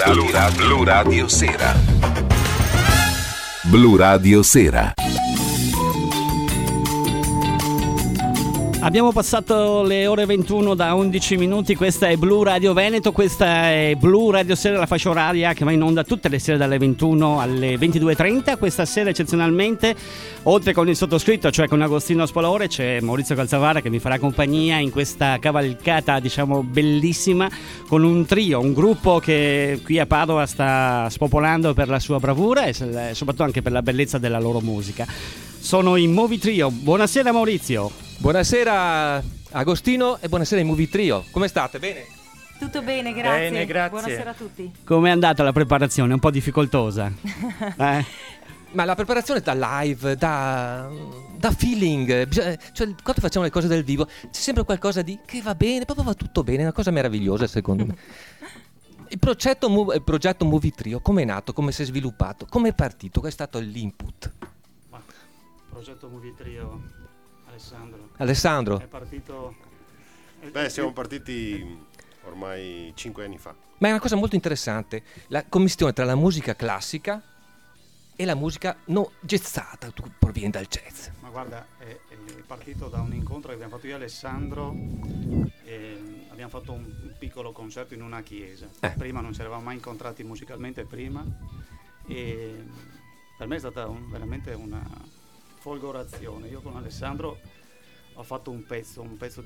Blu Radio Sera. Blu Radio Sera. Abbiamo passato le ore 21 da 11 minuti, questa è Blu Radio Veneto, questa è Blu Radio Sera, la fascia oraria che va in onda tutte le sere dalle 21 alle 22.30. Questa sera eccezionalmente, oltre con il sottoscritto, cioè con Agostino Spolore, c'è Maurizio Calzavara che mi farà compagnia in questa cavalcata, diciamo, bellissima, con un trio, un gruppo che qui a Padova sta spopolando per la sua bravura e soprattutto anche per la bellezza della loro musica. Sono i Movie Trio. Buonasera Maurizio. Buonasera Agostino e buonasera ai Movie Trio. Come state? Bene? Tutto bene, grazie. Bene, grazie. Buonasera a tutti. Com'è andata la preparazione? Un po' difficoltosa? Ma la preparazione da live, da feeling, cioè quando facciamo le cose dal vivo c'è sempre qualcosa di che va bene, proprio va tutto bene, è una cosa meravigliosa secondo me. Il progetto Movie Trio, come è nato, come si è sviluppato, come è partito, qual è stato l'input? Il progetto Movie Trio, Alessandro. È partito... siamo partiti ormai 5 anni fa. Ma è una cosa molto interessante, la commistione tra la musica classica e la musica no jazzata, tu provieni dal jazz. Ma guarda, è partito da un incontro che abbiamo fatto io e Alessandro, e abbiamo fatto un piccolo concerto in una chiesa. Prima non ci eravamo mai incontrati musicalmente prima, e per me è stata veramente una folgorazione. Io con Alessandro ho fatto un pezzo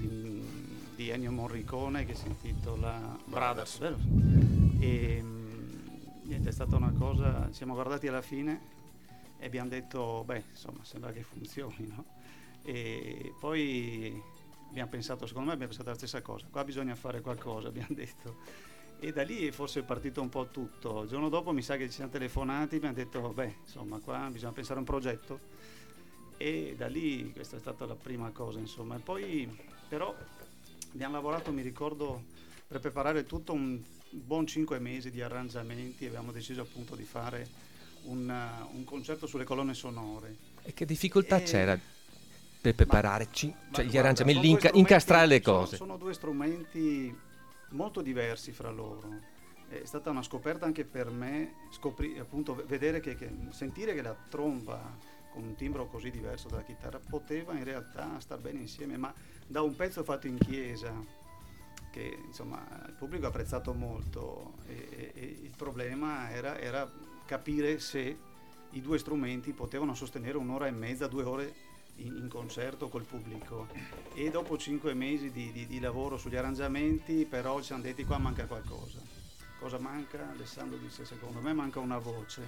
di Ennio Morricone che si intitola Brothers, vero? E niente, è stata una cosa, ci siamo guardati alla fine e abbiamo detto, insomma, sembra che funzioni, no? E poi abbiamo pensato la stessa cosa, qua bisogna fare qualcosa, abbiamo detto. E da lì forse è partito un po' tutto. Il giorno dopo mi sa che ci siamo telefonati, abbiamo detto, insomma, qua bisogna pensare a un progetto. E da lì questa è stata la prima cosa, insomma. E poi però abbiamo lavorato, mi ricordo, per preparare tutto un buon 5 mesi di arrangiamenti, e abbiamo deciso appunto di fare un concerto sulle colonne sonore. E che difficoltà c'era per preparare gli arrangiamenti, incastrare le cose? Sono due strumenti molto diversi fra loro. È stata una scoperta anche per me, appunto vedere sentire che la tromba con un timbro così diverso dalla chitarra poteva in realtà star bene insieme, ma da un pezzo fatto in chiesa che insomma il pubblico ha apprezzato molto, e il problema era capire se i due strumenti potevano sostenere 1 ora e mezza, 2 ore in concerto col pubblico. E dopo 5 mesi di lavoro sugli arrangiamenti però ci siamo detti, qua manca qualcosa. Cosa manca? Alessandro disse, secondo me manca una voce.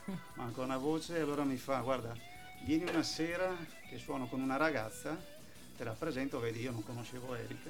E allora mi fa, guarda, vieni una sera che suono con una ragazza, te la presento, vedi, io non conoscevo Erika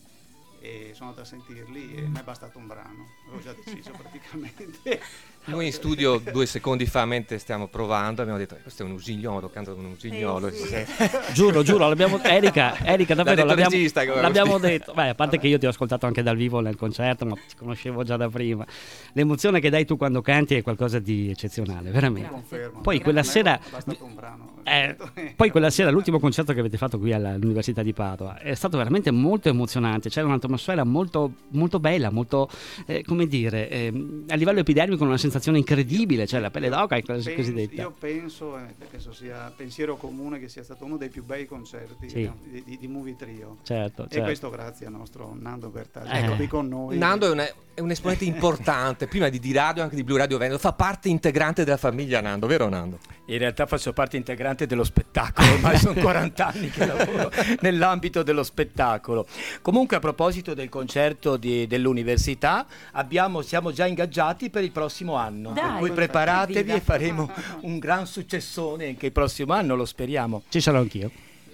e sono andato a sentirli e mi è bastato un brano, avevo già deciso praticamente. Noi in studio 2 secondi fa, mentre stiamo provando, abbiamo detto, questo è un usignolo, canta un usignolo. Sì. Giuro, Erika davvero l'abbiamo detto. A parte che io ti ho ascoltato anche dal vivo nel concerto, ma ti conoscevo già da prima. L'emozione che dai tu quando canti è qualcosa di eccezionale, veramente. Confermo. Poi quella sera, bastato un brano. Poi quella sera, l'ultimo concerto che avete fatto qui all'Università di Padova è stato veramente molto emozionante. C'era un'atmosfera molto, molto bella, molto, come dire, a livello epidermico una sensazione incredibile, cioè la pelle d'oca è cosiddetta. Io penso sia pensiero comune che sia stato uno dei più bei concerti di Movie Trio. Certo. E questo grazie al nostro Nando Bertaglia, qui con noi. Nando è un esponente importante, prima di radio, anche di Blu Radio Veneto, fa parte integrante della famiglia Nando, vero Nando? In realtà faccio parte integrante dello spettacolo, ormai sono 40 anni che lavoro nell'ambito dello spettacolo. Comunque, a proposito del concerto dell'università, siamo già ingaggiati per il prossimo anno. Per cui preparatevi e faremo un gran successone anche il prossimo anno, lo speriamo. Ci sarò anch'io.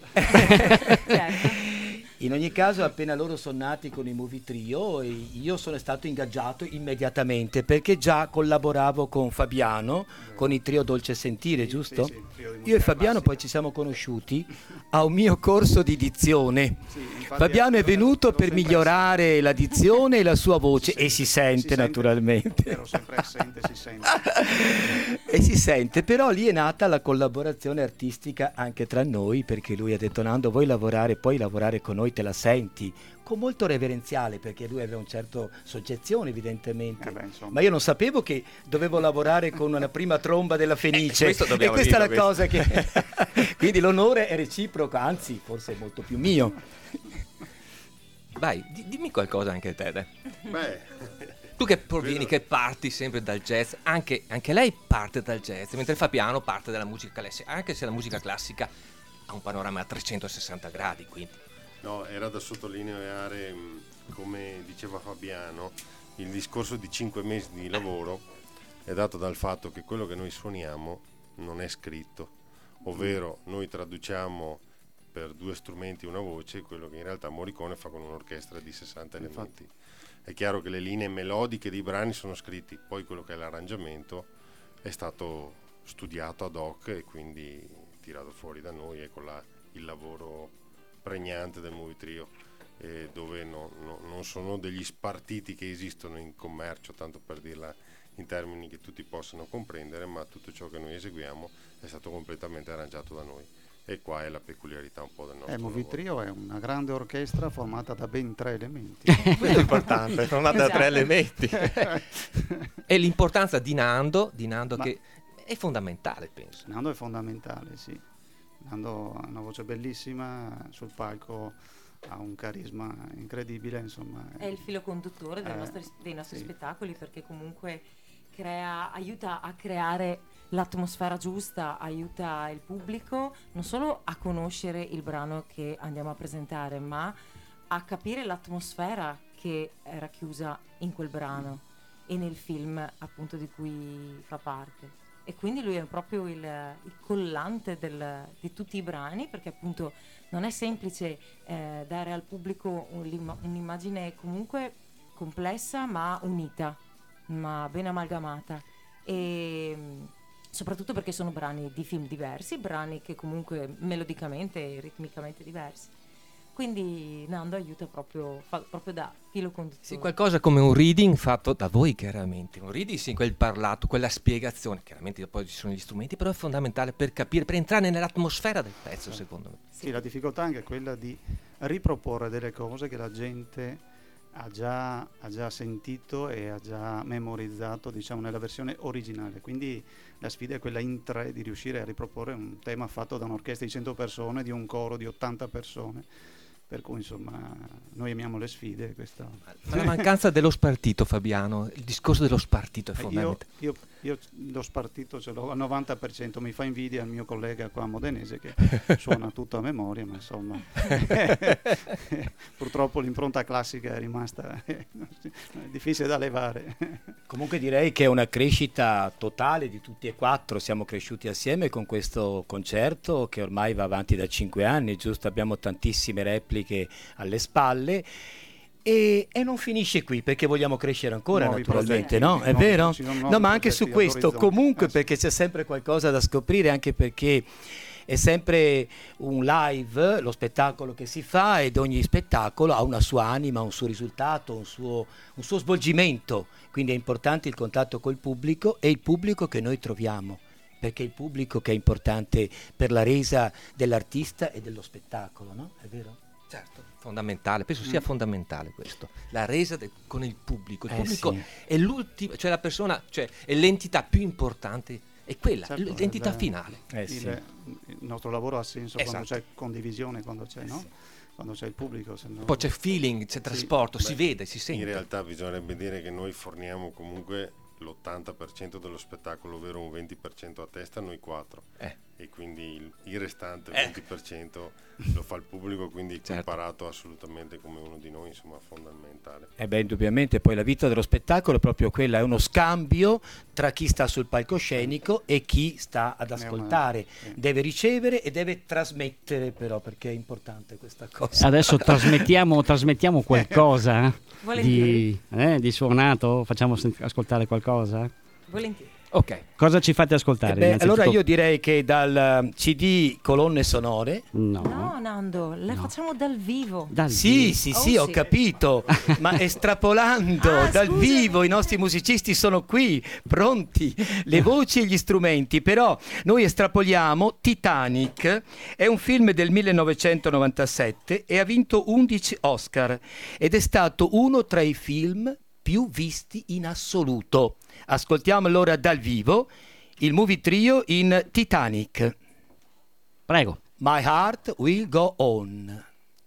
Certo. In ogni caso, appena loro sono nati con i Movie Trio, io sono stato ingaggiato immediatamente perché già collaboravo con Fabiano, con il trio Dolce Sentire, giusto? Sì, io e Fabiano poi ci siamo conosciuti a un mio corso di dizione. Fabiano è venuto per migliorare la dizione e la sua voce, e si sente naturalmente. Ero sempre assente, si sente. E si sente, però lì è nata la collaborazione artistica anche tra noi, perché lui ha detto, Nando, puoi lavorare con noi noi te la senti con molto reverenziale, perché lui aveva un certo soggezione evidentemente, ma io non sapevo che dovevo lavorare con una prima tromba della Fenice, e questa è la cosa che quindi l'onore è reciproco, anzi forse è molto più mio. Vai, dimmi qualcosa anche te, dai. Beh, tu che provieni, che parti sempre dal jazz, anche lei parte dal jazz, mentre Fabiano parte dalla musica classica, anche se la musica classica ha un panorama a 360 gradi, quindi. no, era da sottolineare, come diceva Fabiano, il discorso di 5 mesi di lavoro è dato dal fatto che quello che noi suoniamo non è scritto, ovvero noi traduciamo per 2 strumenti una voce quello che in realtà Morricone fa con un'orchestra di 60 elementi. È chiaro che le linee melodiche dei brani sono scritti, poi quello che è l'arrangiamento è stato studiato ad hoc e quindi tirato fuori da noi, ecco il lavoro pregnante del Movie Trio, dove non sono degli spartiti che esistono in commercio, tanto per dirla in termini che tutti possano comprendere, ma tutto ciò che noi eseguiamo è stato completamente arrangiato da noi. E qua è la peculiarità un po' del nostro Movie Trio è una grande orchestra formata da ben 3 elementi. Questo è importante, formata da 3 elementi. E l'importanza di Nando che è fondamentale, penso. Nando è fondamentale, sì. Nando ha una voce bellissima, sul palco ha un carisma incredibile, insomma. È il filo conduttore dei nostri spettacoli, perché comunque aiuta a creare l'atmosfera giusta, aiuta il pubblico non solo a conoscere il brano che andiamo a presentare, ma a capire l'atmosfera che è racchiusa in quel brano e nel film appunto di cui fa parte. E quindi lui è proprio il collante di tutti i brani, perché appunto non è semplice dare al pubblico un'immagine comunque complessa ma unita, ma ben amalgamata, e soprattutto perché sono brani di film diversi, brani che comunque melodicamente e ritmicamente diversi. Quindi Nando aiuta proprio da filo conduttore. Sì, qualcosa come un reading fatto da voi, chiaramente. Un reading, sì, quel parlato, quella spiegazione. Chiaramente poi ci sono gli strumenti, però è fondamentale per capire, per entrare nell'atmosfera del pezzo, secondo me. Sì, la difficoltà anche è quella di riproporre delle cose che la gente ha già sentito e ha già memorizzato, diciamo, nella versione originale. Quindi la sfida è quella in 3 di riuscire a riproporre un tema fatto da un'orchestra di 100 persone, di un coro di 80 persone. Per cui insomma noi amiamo le sfide. Ma la mancanza dello spartito, Fabiano, il discorso dello spartito è fondamentale. Io lo spartito ce l'ho al 90%, mi fa invidia il mio collega qua modenese che suona tutto a memoria, ma insomma purtroppo l'impronta classica è rimasta difficile da levare. Comunque direi che è una crescita totale di tutti e 4, siamo cresciuti assieme con questo concerto che ormai va avanti da 5 anni, giusto? Abbiamo tantissime repliche alle spalle. E non finisce qui, perché vogliamo crescere ancora, nuovi naturalmente, progetti, no? È vero? No, Ma anche su questo, comunque, perché c'è sempre qualcosa da scoprire, anche perché è sempre un live, lo spettacolo che si fa, ed ogni spettacolo ha una sua anima, un suo risultato, un suo svolgimento. Quindi è importante il contatto col pubblico e il pubblico che noi troviamo, perché è il pubblico che è importante per la resa dell'artista e dello spettacolo, no? È vero? Certo, fondamentale, penso sia fondamentale questo, la resa con il pubblico. Il pubblico sì. È l'ultima, cioè la persona, cioè è l'entità più importante, è quella, Certo, l'entità finale. Sì. Il nostro lavoro ha senso quando c'è condivisione, quando c'è, no? Quando c'è il pubblico. Poi c'è feeling, c'è trasporto, si vede, si sente. In realtà bisognerebbe dire che noi forniamo comunque l'80% dello spettacolo, ovvero un 20% a testa, noi 4. E quindi il restante 20% lo fa il pubblico, quindi comparato assolutamente come uno di noi, insomma, fondamentale. Indubbiamente poi la vita dello spettacolo è proprio quella, è uno scambio tra chi sta sul palcoscenico e chi sta ad ascoltare, deve ricevere e deve trasmettere, però, perché è importante questa cosa. Adesso trasmettiamo qualcosa di suonato, facciamo ascoltare qualcosa? Volentieri. Ok. Cosa ci fate ascoltare? Allora io direi che dal CD Colonne Sonore. No, Nando, le facciamo dal vivo. Sì, ho capito, ma estrapolando dal vivo, i nostri musicisti sono qui, pronti, le voci e gli strumenti, però noi estrapoliamo. Titanic è un film del 1997 e ha vinto 11 Oscar ed è stato uno tra i film più visti in assoluto. Ascoltiamo allora dal vivo il Movie Trio in Titanic. Prego. My Heart Will Go On.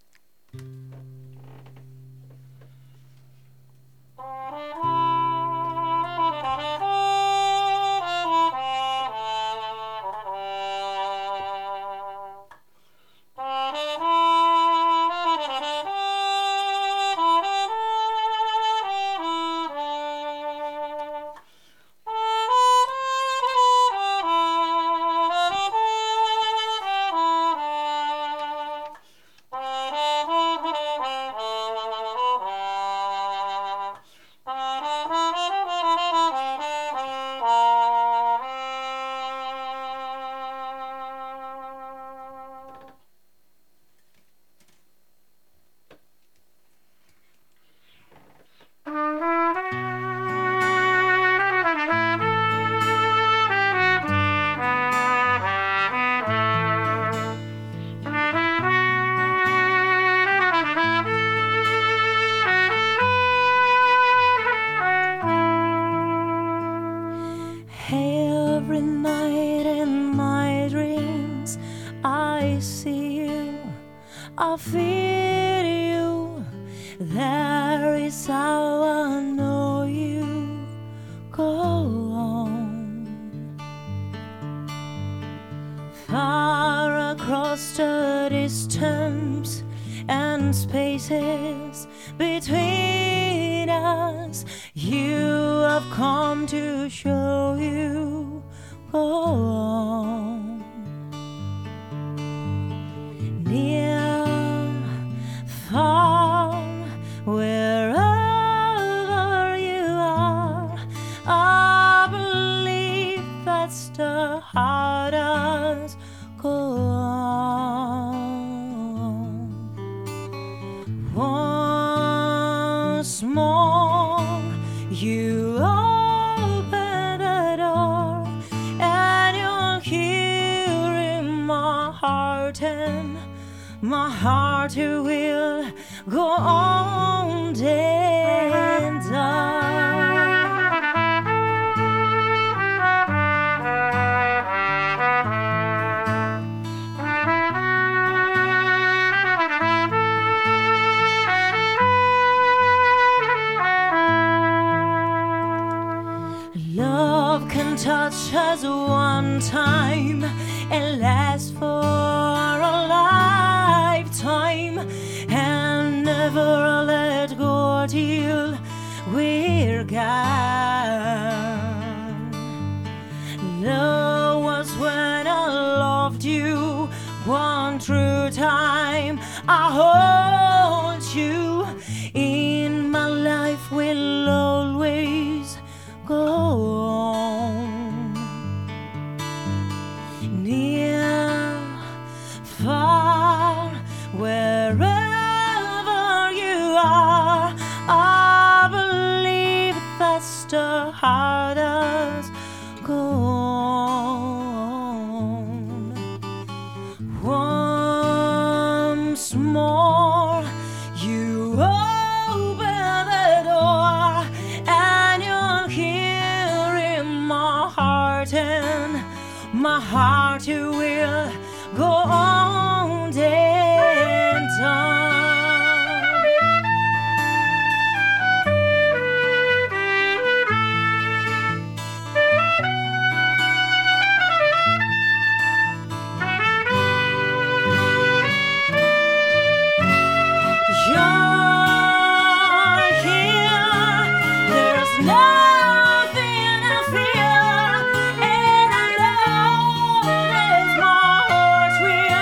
Every night in my dreams I see you, I feel you. That is how I know you. Go on. Far across the distance and spaces between us, you have come to show you. Go on. Near, far, wherever you are, I believe that's the hardest. Go on. Once more, you open the door, and you'll hear in my heart, and my heart will go on and on. Love can touch us one time and last for a lifetime, and never let go till we're gone. Love was when I loved you, one true time I hold you. In my life will always go on. Near, far, wherever you are, I believe that's the hardest. Go on. Once more, you open the door, and you'll hear in my heart, and my heart will go on and on. Will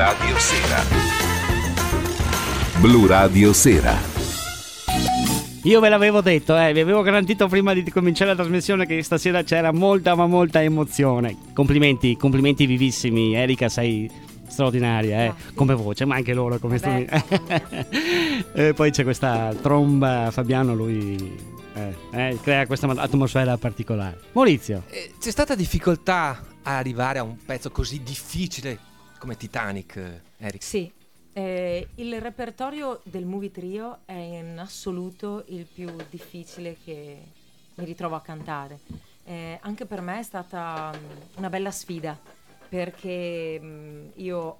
Radio Sera. Blu Radio Sera. Io ve l'avevo detto, vi avevo garantito prima di cominciare la trasmissione che stasera c'era molta ma molta emozione. Complimenti vivissimi, Erika, sei straordinaria, come voce, ma anche loro come strumenti. E poi c'è questa tromba, Fabiano, lui crea questa atmosfera particolare. Maurizio, c'è stata difficoltà a arrivare a un pezzo così difficile come Titanic, Erika? Sì. Il repertorio del Movie Trio è in assoluto il più difficile che mi ritrovo a cantare. Anche per me è stata una bella sfida, perché io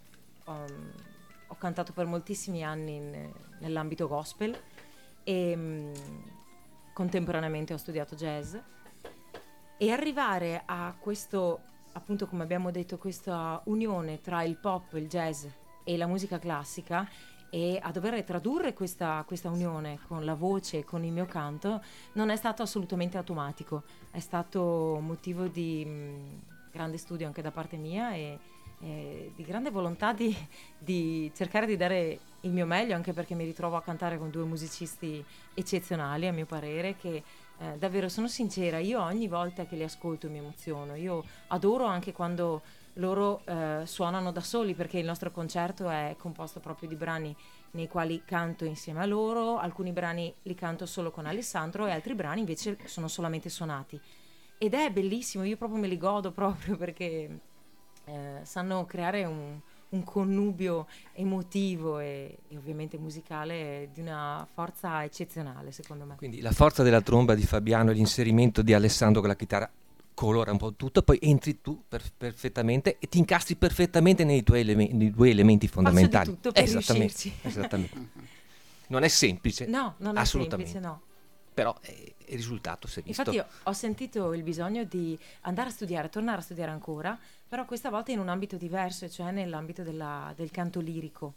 ho cantato per moltissimi anni nell'ambito gospel e contemporaneamente ho studiato jazz, e arrivare a questo, appunto come abbiamo detto, questa unione tra il pop, il jazz e la musica classica, e a dover tradurre questa unione con la voce e con il mio canto non è stato assolutamente automatico, è stato motivo di grande studio anche da parte mia e di grande volontà di cercare di dare il mio meglio, anche perché mi ritrovo a cantare con due musicisti eccezionali, a mio parere, che davvero, sono sincera, io ogni volta che li ascolto mi emoziono. Io adoro anche quando loro suonano da soli, perché il nostro concerto è composto proprio di brani nei quali canto insieme a loro, alcuni brani li canto solo con Alessandro e altri brani invece sono solamente suonati, ed è bellissimo, io proprio me li godo proprio perché sanno creare un connubio emotivo e ovviamente musicale di una forza eccezionale, secondo me. Quindi la forza della tromba di Fabiano e l'inserimento di Alessandro con la chitarra colora un po' tutto, poi entri tu perfettamente e ti incastri perfettamente nei due elementi fondamentali. Faccio di tutto per riuscirci. Esattamente. Non è semplice. No, non è assolutamente semplice, no. Però il risultato si è visto. Infatti io ho sentito il bisogno di andare a studiare, tornare a studiare ancora, però questa volta in un ambito diverso, cioè nell'ambito del canto lirico.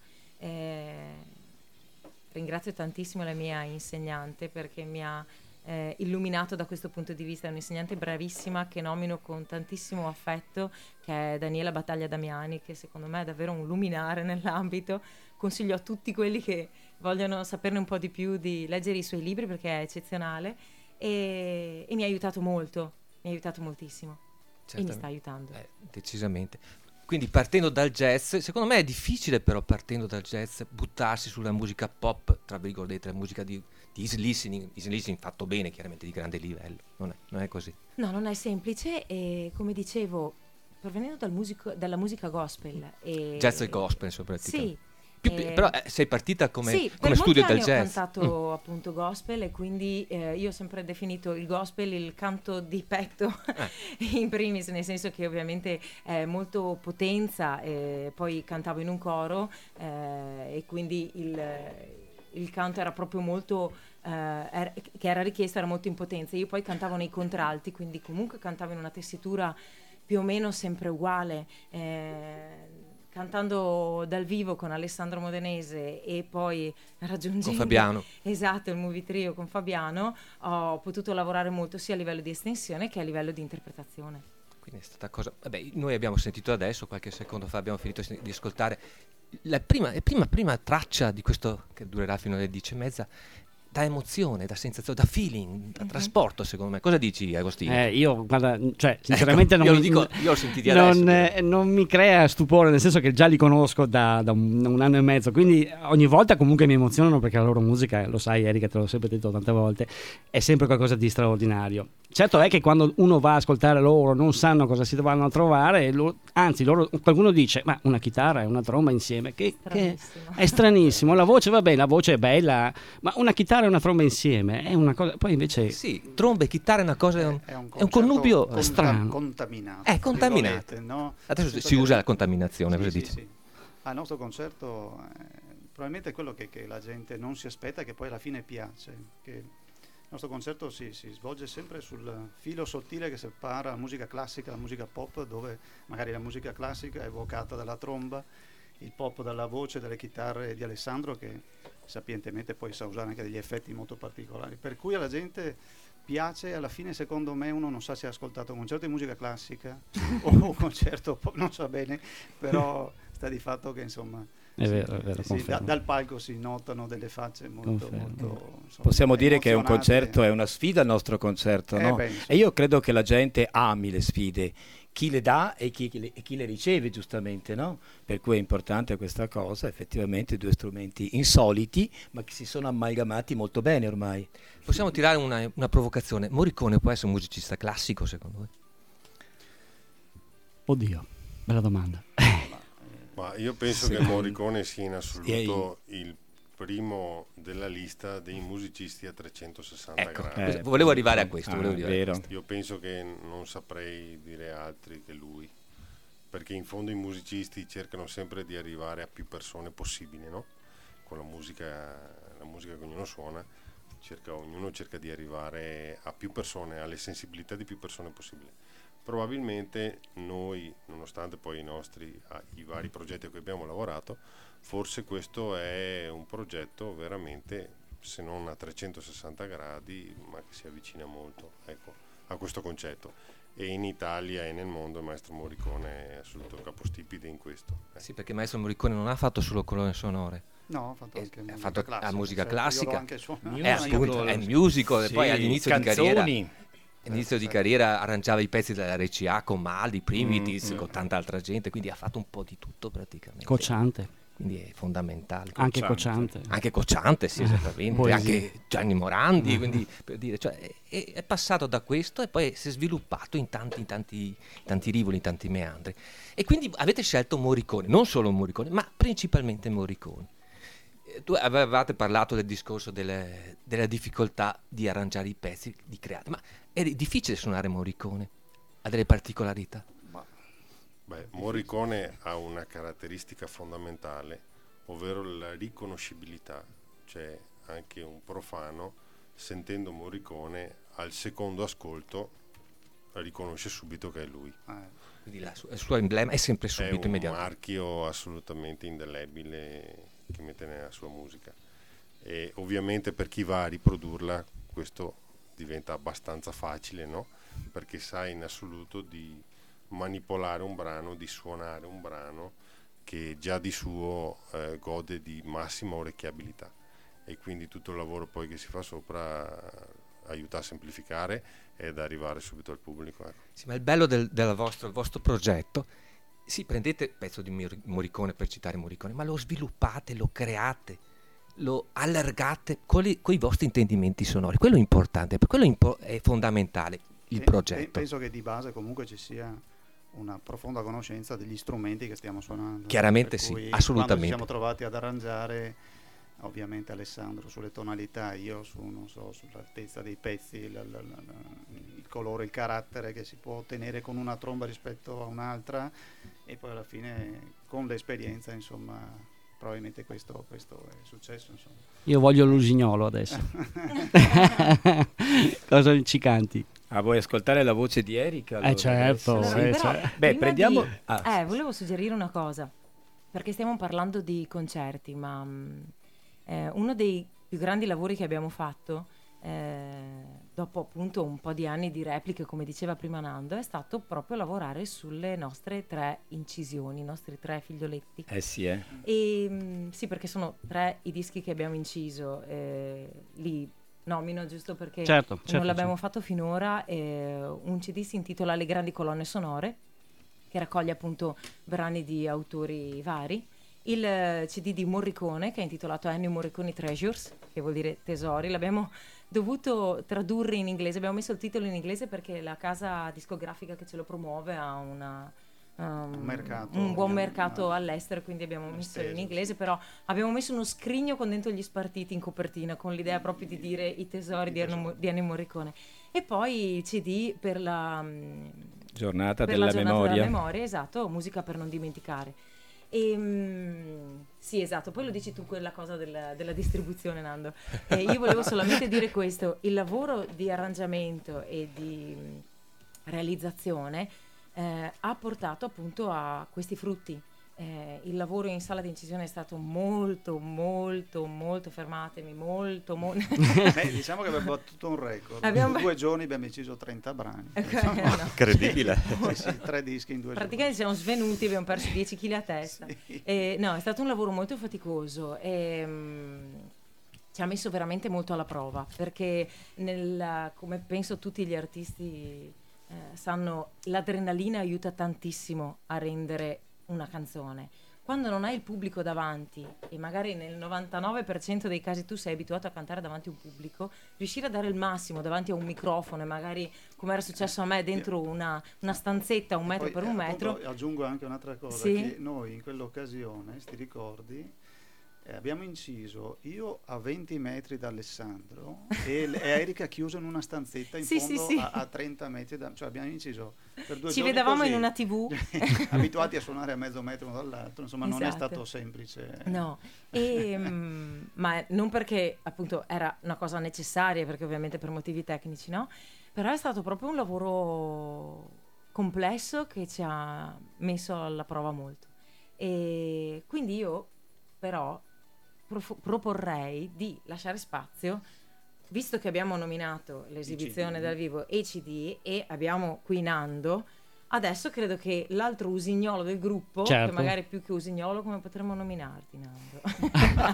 Ringrazio tantissimo la mia insegnante perché mi ha illuminato da questo punto di vista. È un'insegnante bravissima che nomino con tantissimo affetto, che è Daniela Battaglia Damiani, che secondo me è davvero un luminare nell'ambito. Consiglio a tutti quelli che vogliono saperne un po' di più di leggere i suoi libri, perché è eccezionale e mi ha aiutato molto, mi ha aiutato moltissimo. Certamente. E mi sta aiutando decisamente. Quindi partendo dal jazz, secondo me è difficile però partendo dal jazz buttarsi sulla musica pop, tra virgolette, la musica di easy listening fatto bene, chiaramente di grande livello, non è così. No, non è semplice, e come dicevo, provenendo dalla musica gospel jazz e gospel soprattutto. Sì. Però sei partita come per studio del jazz. Ho cantato appunto gospel, e quindi io ho sempre definito il gospel il canto di petto in primis, nel senso che ovviamente è molto potenza, poi cantavo in un coro e quindi il canto era proprio molto che era richiesto, era molto in potenza. Io poi cantavo nei contralti, quindi comunque cantavo in una tessitura più o meno sempre uguale, cantando dal vivo con Alessandro Modenese e poi raggiungendo con Fabiano. Esatto, il Movie Trio con Fabiano, ho potuto lavorare molto sia a livello di estensione che a livello di interpretazione. Quindi è stata cosa. Vabbè, noi abbiamo sentito adesso, qualche secondo fa abbiamo finito di ascoltare la prima traccia di questo che durerà fino alle 10:30. Da emozione, da sensazione, da feeling, da trasporto, secondo me. Cosa dici, Agostino? Io, guarda, cioè, sinceramente io l'ho sentito adesso. Non mi crea stupore, nel senso che già li conosco da un anno e mezzo, quindi ogni volta comunque mi emozionano, perché la loro musica, lo sai Erika, te l'ho sempre detto tante volte, è sempre qualcosa di straordinario. Certo è che quando uno va a ascoltare loro non sanno cosa si vanno a trovare, anzi qualcuno dice ma una chitarra e una tromba insieme che è stranissimo, la voce va bene, la voce è bella, ma una chitarra e una tromba insieme è una cosa, poi invece sì, trombe e chitarra è una cosa, è un connubio strano, contaminato, è contaminato, no? Adesso si usa la contaminazione, cosa dice? Sì. Al nostro concerto probabilmente è quello che la gente non si aspetta, che poi alla fine piace, che il nostro concerto si svolge sempre sul filo sottile che separa la musica classica dalla musica pop, dove magari la musica classica è evocata dalla tromba, il pop dalla voce, dalle chitarre di Alessandro, che sapientemente poi sa usare anche degli effetti molto particolari, per cui alla gente piace. Alla fine secondo me uno non sa se ha ascoltato un concerto di musica classica o un concerto pop, non so bene, però sta di fatto che insomma È vero, confermo. dal palco si notano delle facce molto insomma, possiamo dire che è un emozionate. concerto, è una sfida il nostro concerto, no? E io credo che la gente ami le sfide, chi le dà e chi le riceve, giustamente, no? Per cui è importante questa cosa, effettivamente due strumenti insoliti ma che si sono amalgamati molto bene ormai. Possiamo tirare una provocazione: Morricone può essere un musicista classico secondo voi? Oddio, bella domanda. Ma io penso che Morricone sia in assoluto il primo della lista dei musicisti a 360 gradi. Volevo arrivare a questo. Io penso che non saprei dire altri che lui, perché in fondo i musicisti cercano sempre di arrivare a più persone possibili, no? Con la musica che ognuno suona, ognuno cerca di arrivare a più persone, alle sensibilità di più persone possibili. Probabilmente noi, nonostante poi i vari progetti a cui abbiamo lavorato, forse questo è un progetto veramente, se non a 360 gradi, ma che si avvicina molto, ecco, a questo concetto. E in Italia e nel mondo il maestro Morricone è assoluto capostipide in questo. Sì, perché il maestro Morricone non ha fatto solo colonne sonore. No, ha fatto anche la musica classica. È musical, e poi all'inizio canzoni. di carriera. All'inizio di carriera arrangiava i pezzi della RCA con Maldi, Primitis, con tanta altra gente, quindi ha fatto un po' di tutto praticamente. Cocciante. Quindi è fondamentale. Anche Cocciante. Anche Cocciante, sì, esattamente. Anche Gianni Morandi, quindi per dire, cioè, è passato da questo e poi si è sviluppato in tanti rivoli, in tanti meandri. E quindi avete scelto Morricone, non solo Morricone, ma principalmente Morricone. Tu avevate parlato del discorso della difficoltà di arrangiare i pezzi, di creare, ma è difficile suonare Morricone? Ha delle particolarità? Morricone ha una caratteristica fondamentale, ovvero la riconoscibilità, cioè anche un profano sentendo Morricone al secondo ascolto riconosce subito che è lui. Quindi il suo emblema è sempre subito immediato. È un marchio assolutamente indelebile che mette nella sua musica, e ovviamente per chi va a riprodurla questo diventa abbastanza facile, no? Perché sai in assoluto di manipolare un brano, di suonare un brano che già di suo gode di massima orecchiabilità, e quindi tutto il lavoro poi che si fa sopra aiuta a semplificare ed arrivare subito al pubblico, ecco. Sì, ma il bello del vostro progetto, sì, prendete il pezzo di Morricone per citare Morricone, ma lo sviluppate, lo create, lo allargate con i vostri intendimenti sonori. Quello è importante, per quello è fondamentale il progetto. Penso che di base comunque ci sia una profonda conoscenza degli strumenti che stiamo suonando. Chiaramente sì, assolutamente. Quando ci siamo trovati ad arrangiare, ovviamente Alessandro sulle tonalità, io sull'altezza dei pezzi, il colore, il carattere che si può ottenere con una tromba rispetto a un'altra, e poi alla fine con l'esperienza, insomma, probabilmente questo è successo, insomma. Io voglio l'usignolo adesso. Cosa ci canti? Vuoi ascoltare la voce di Erika? Allora, certo. Prendiamo. Volevo suggerire una cosa, perché stiamo parlando di concerti, ma uno dei più grandi lavori che abbiamo fatto, dopo appunto un po' di anni di repliche, come diceva prima Nando, è stato proprio lavorare sulle nostre 3 incisioni, i nostri 3 figlioletti. Sì, perché sono 3 i dischi che abbiamo inciso, li nomino giusto perché non l'abbiamo fatto finora. Un CD si intitola Le grandi colonne sonore, che raccoglie appunto brani di autori vari. Il CD di Morricone, che è intitolato Ennio Morricone Treasures, che vuol dire tesori, l'abbiamo dovuto tradurre in inglese, abbiamo messo il titolo in inglese perché la casa discografica che ce lo promuove ha un buon mercato all'estero, quindi abbiamo messo in inglese, però abbiamo messo uno scrigno con dentro gli spartiti in copertina, con l'idea proprio di dire i tesori di Ennio Morricone. E poi il CD per la giornata della memoria, esatto, musica per non dimenticare. Sì, esatto, poi lo dici tu quella cosa della distribuzione, Nando. Io volevo solamente dire questo: il lavoro di arrangiamento e di realizzazione ha portato appunto a questi frutti, il lavoro in sala di incisione è stato molto, fermatemi, diciamo che abbiamo battuto un record. In 2 giorni abbiamo inciso 30 brani. Incredibile. Sì, 3 dischi in 2 giorni. Praticamente siamo svenuti, abbiamo perso 10 kg a testa. Sì. No, è stato un lavoro molto faticoso e ci ha messo veramente molto alla prova, perché come penso tutti gli artisti sanno, l'adrenalina aiuta tantissimo a rendere una canzone. Quando non hai il pubblico davanti, e magari nel 99% dei casi tu sei abituato a cantare davanti a un pubblico, riuscire a dare il massimo davanti a un microfono, e magari, come era successo a me, dentro una stanzetta 1 metro per 1 metro. Appunto, aggiungo anche un'altra cosa, sì, che noi in quell'occasione, ti ricordi, abbiamo inciso io a 20 metri da Alessandro e Erika chiusa in una stanzetta in fondo a 30 metri cioè abbiamo inciso per 2 ci giorni vedevamo così, in una TV abituati a suonare a mezzo metro uno dall'altro, insomma non è esatto. stato semplice. No, ma non perché appunto era una cosa necessaria, perché ovviamente per motivi tecnici, no? Però è stato proprio un lavoro complesso che ci ha messo alla prova molto. E quindi io però proporrei di lasciare spazio, visto che abbiamo nominato l'esibizione dal vivo e CD e abbiamo qui Nando, adesso credo che l'altro usignolo del gruppo, certo, che magari più che usignolo, come potremmo nominarti, Nando?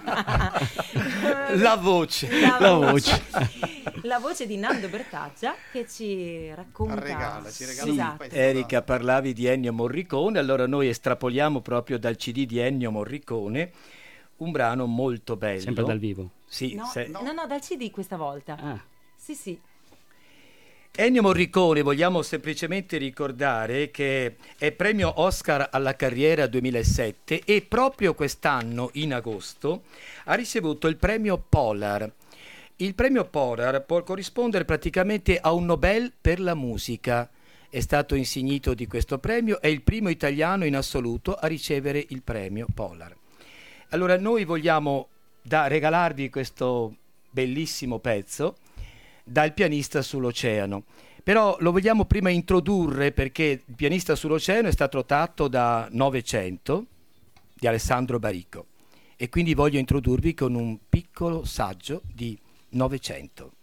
La voce. La voce di Nando Bertaggia, che ci racconta, ci regala sì, un pezzo. Erika, parlavi di Ennio Morricone, allora noi estrapoliamo proprio dal CD di Ennio Morricone un brano molto bello. Sempre dal vivo? Sì. No, dal CD questa volta. Ah. Sì. Ennio Morricone, vogliamo semplicemente ricordare che è premio Oscar alla carriera 2007 e proprio quest'anno, in agosto, ha ricevuto il premio Polar. Il premio Polar può corrispondere praticamente a un Nobel per la musica. È stato insignito di questo premio, è il primo italiano in assoluto a ricevere il premio Polar. Allora noi vogliamo regalarvi questo bellissimo pezzo dal Pianista sull'Oceano, però lo vogliamo prima introdurre perché il Pianista sull'Oceano è stato tratto da Novecento di Alessandro Baricco e quindi voglio introdurvi con un piccolo saggio di Novecento.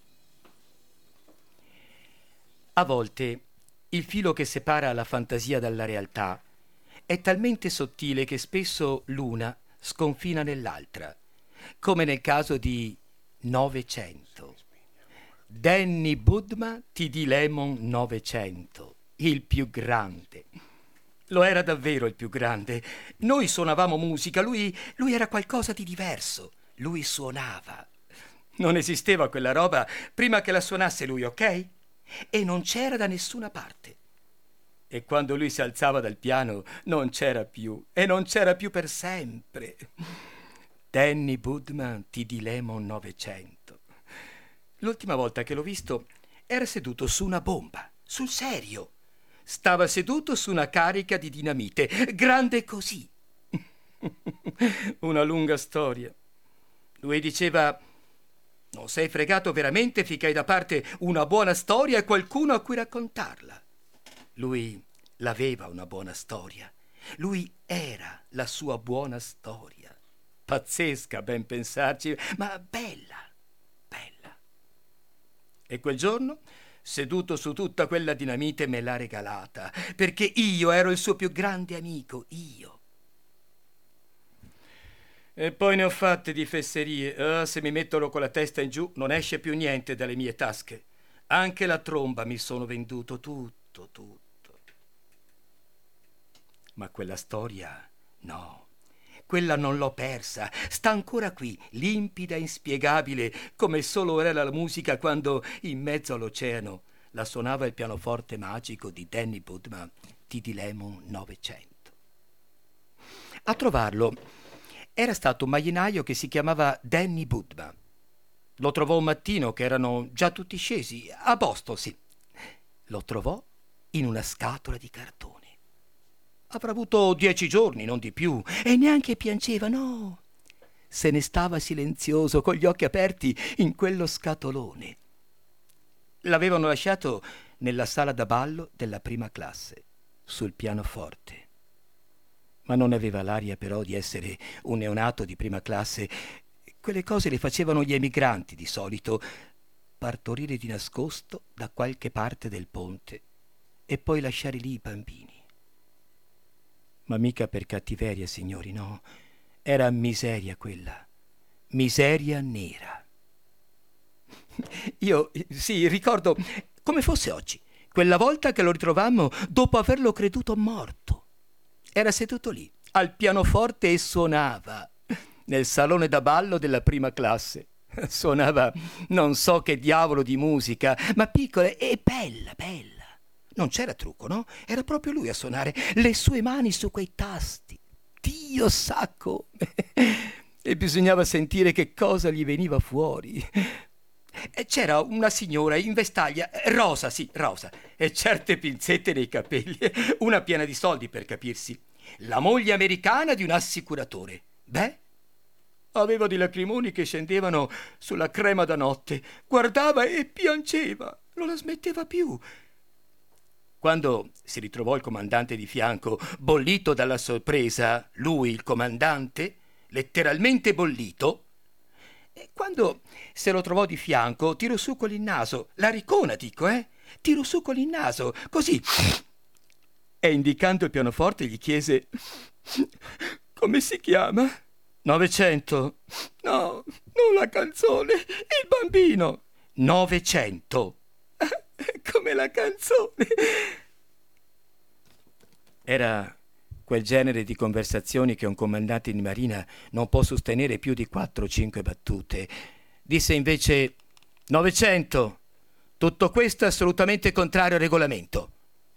A volte il filo che separa la fantasia dalla realtà è talmente sottile che spesso l'una sconfina nell'altra, come nel caso di Novecento. Danny Budman, T.D. Lemon 900, il più grande. Lo era davvero il più grande. Noi suonavamo musica, lui era qualcosa di diverso. Lui suonava. Non esisteva quella roba prima che la suonasse lui, ok? E non c'era da nessuna parte. E quando lui si alzava dal piano non c'era più, e non c'era più per sempre. Danny Budman, T.D. Lemon 900. L'ultima volta che l'ho visto era seduto su una bomba, sul serio. Stava seduto su una carica di dinamite, grande così. Una lunga storia. Lui diceva: non sei fregato veramente finché hai da parte una buona storia e qualcuno a cui raccontarla. Lui l'aveva una buona storia. Lui era la sua buona storia. Pazzesca, ben pensarci, ma bella. E quel giorno, seduto su tutta quella dinamite, me l'ha regalata, perché io ero il suo più grande amico, io. E poi ne ho fatte di fesserie. Se mi mettono con la testa in giù, non esce più niente dalle mie tasche. Anche la tromba mi sono venduto, tutto. Ma quella storia, no. Quella non l'ho persa, sta ancora qui, limpida e inspiegabile, come solo era la musica quando, in mezzo all'oceano, la suonava il pianoforte magico di Danny Budman, T.D. Lemon 900. A trovarlo era stato un marinaio che si chiamava Danny Budman. Lo trovò un mattino che erano già tutti scesi, a Boston, sì. Lo trovò in una scatola di cartone. Avrà avuto 10 giorni, non di più, e neanche piangeva, no. Se ne stava silenzioso, con gli occhi aperti, in quello scatolone. L'avevano lasciato nella sala da ballo della prima classe, sul pianoforte. ma non aveva l'aria però di essere un neonato di prima classe. Quelle cose le facevano gli emigranti di solito, partorire di nascosto da qualche parte del ponte e poi lasciare lì i bambini. Ma mica per cattiveria, signori, no. Era miseria quella, miseria nera. Io, sì, ricordo come fosse oggi, quella volta che lo ritrovammo dopo averlo creduto morto. Era seduto lì, al pianoforte e suonava, nel salone da ballo della prima classe. Suonava non so che diavolo di musica, ma piccola e bella, bella. Non c'era trucco, no? Era proprio lui a suonare, le sue mani su quei tasti. Dio sa come! E bisognava sentire che cosa gli veniva fuori. E c'era una signora in vestaglia, rosa, sì, rosa, e certe pinzette nei capelli, una piena di soldi per capirsi. La moglie americana di un assicuratore. Beh, aveva dei lacrimoni che scendevano sulla crema da notte. Guardava e piangeva, non la smetteva più. Quando si ritrovò il comandante di fianco, bollito dalla sorpresa, lui, il comandante, letteralmente bollito, e quando se lo trovò di fianco, tirò su con il naso, la ricona dico, tirò su con il naso, così, e indicando il pianoforte gli chiese: come si chiama? 900. No, non la canzone, il bambino. 900. Come la canzone. Era quel genere di conversazioni che un comandante di marina non può sostenere più di 4 o 5 battute. Disse invece: 900. Tutto questo è assolutamente contrario al regolamento.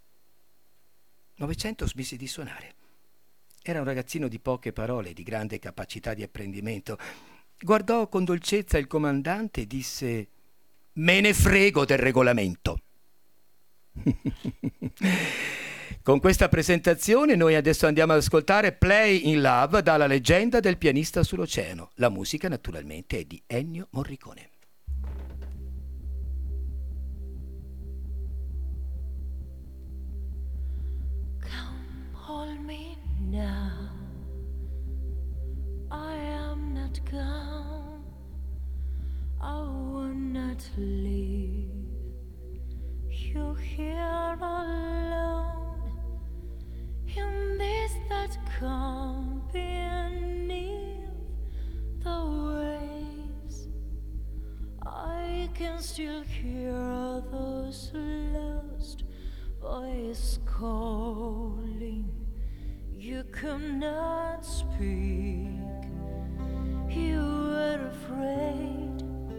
900 smise di suonare. Era un ragazzino di poche parole, di grande capacità di apprendimento. Guardò con dolcezza il comandante e disse: me ne frego del regolamento. Con questa presentazione noi adesso andiamo ad ascoltare Play in Love dalla leggenda del pianista sull'oceano. La musica naturalmente è di Ennio Morricone. Come hold me now, I am not gone, I will not leave you here alone in this that come beneath the waves. I can still hear those lost voices calling. You cannot speak, you were afraid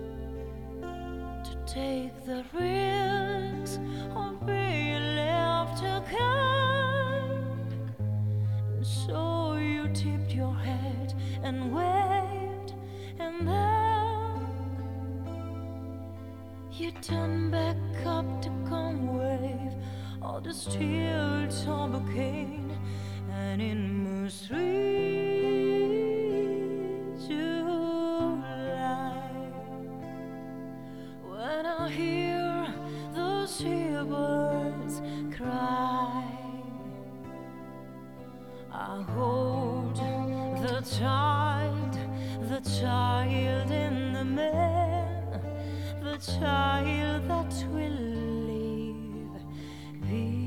to take the risks of being left to come. And so you tipped your head and waved, and then you turned back up to come wave all the steel toboggan. And in moves July, when I hear those seabirds cry, I hold the child in the man, the child that will live behind.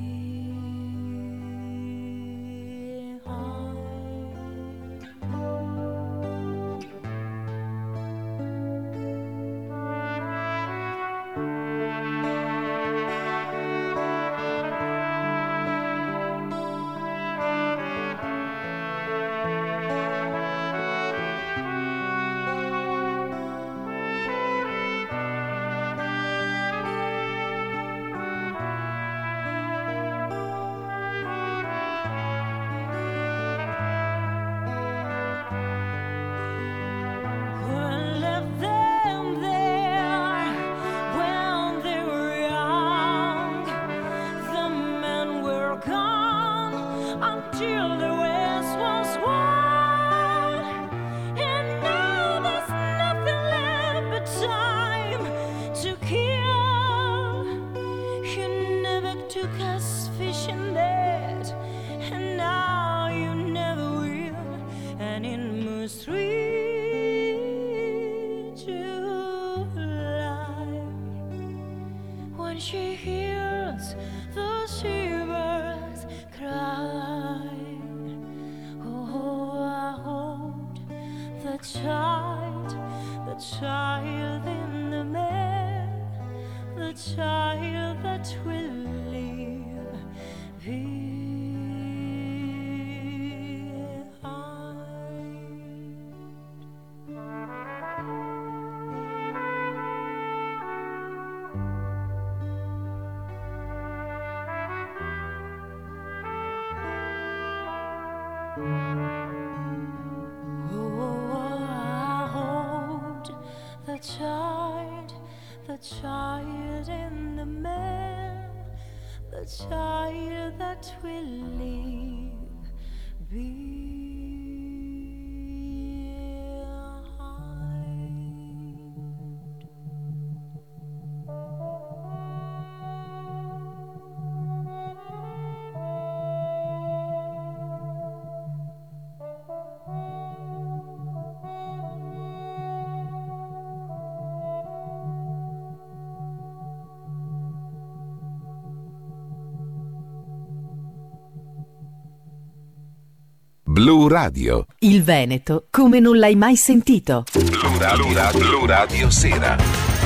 she hears the seabirds cry. Oh, I hold the child in the mail, the child that will leave behind. The child in the mail, the child that will leave behind. Blu Radio. Il Veneto come non l'hai mai sentito. Blu Radio Sera.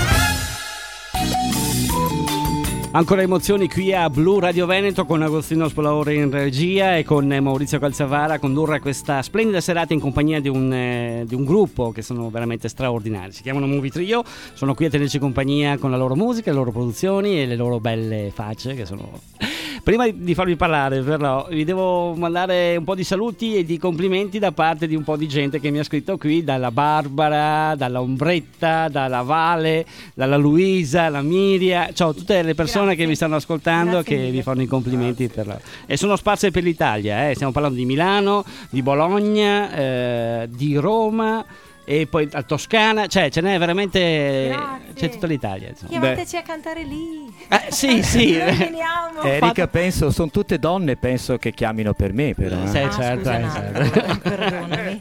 Ancora emozioni qui a Blu Radio Veneto con Agostino Spolaore in regia e con Maurizio Calzavara a condurre questa splendida serata in compagnia di un gruppo che sono veramente straordinari. Si chiamano Movie Trio, sono qui a tenerci compagnia con la loro musica, le loro produzioni e le loro belle facce che sono... Prima di farvi parlare, però, vi devo mandare un po' di saluti e di complimenti da parte di un po' di gente che mi ha scritto qui, dalla Barbara, dalla Ombretta, dalla Vale, dalla Luisa, la Miria, ciao, tutte le persone che mi stanno ascoltando, che vi fanno i complimenti e sono sparse per l'Italia, stiamo parlando di Milano, di Bologna, di Roma e poi a Toscana, cioè ce n'è veramente. Grazie. C'è tutta l'Italia, insomma. Chiamateci a cantare lì. Sì. Noi veniamo. Erika, penso, sono tutte donne, penso che chiamino per me, però. Sì, certo. Scusa, perdonami.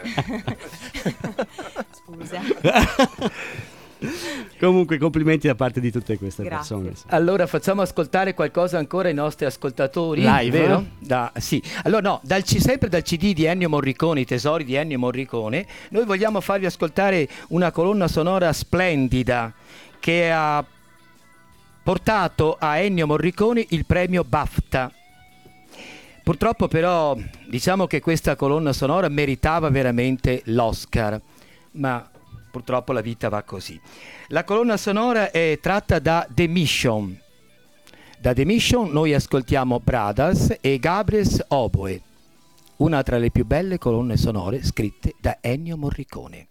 Scusa. Comunque complimenti da parte di tutte queste Grazie. persone. Allora facciamo ascoltare qualcosa ancora ai nostri ascoltatori. Live, vero? Sì. Allora no, sempre dal CD di Ennio Morricone, I tesori di Ennio Morricone, noi vogliamo farvi ascoltare una colonna sonora splendida che ha portato a Ennio Morricone il premio BAFTA. Purtroppo però diciamo che questa colonna sonora meritava veramente l'Oscar, ma purtroppo la vita va così. La colonna sonora è tratta da The Mission. Da The Mission noi ascoltiamo Brothers e Gabriel's Oboe, una tra le più belle colonne sonore scritte da Ennio Morricone.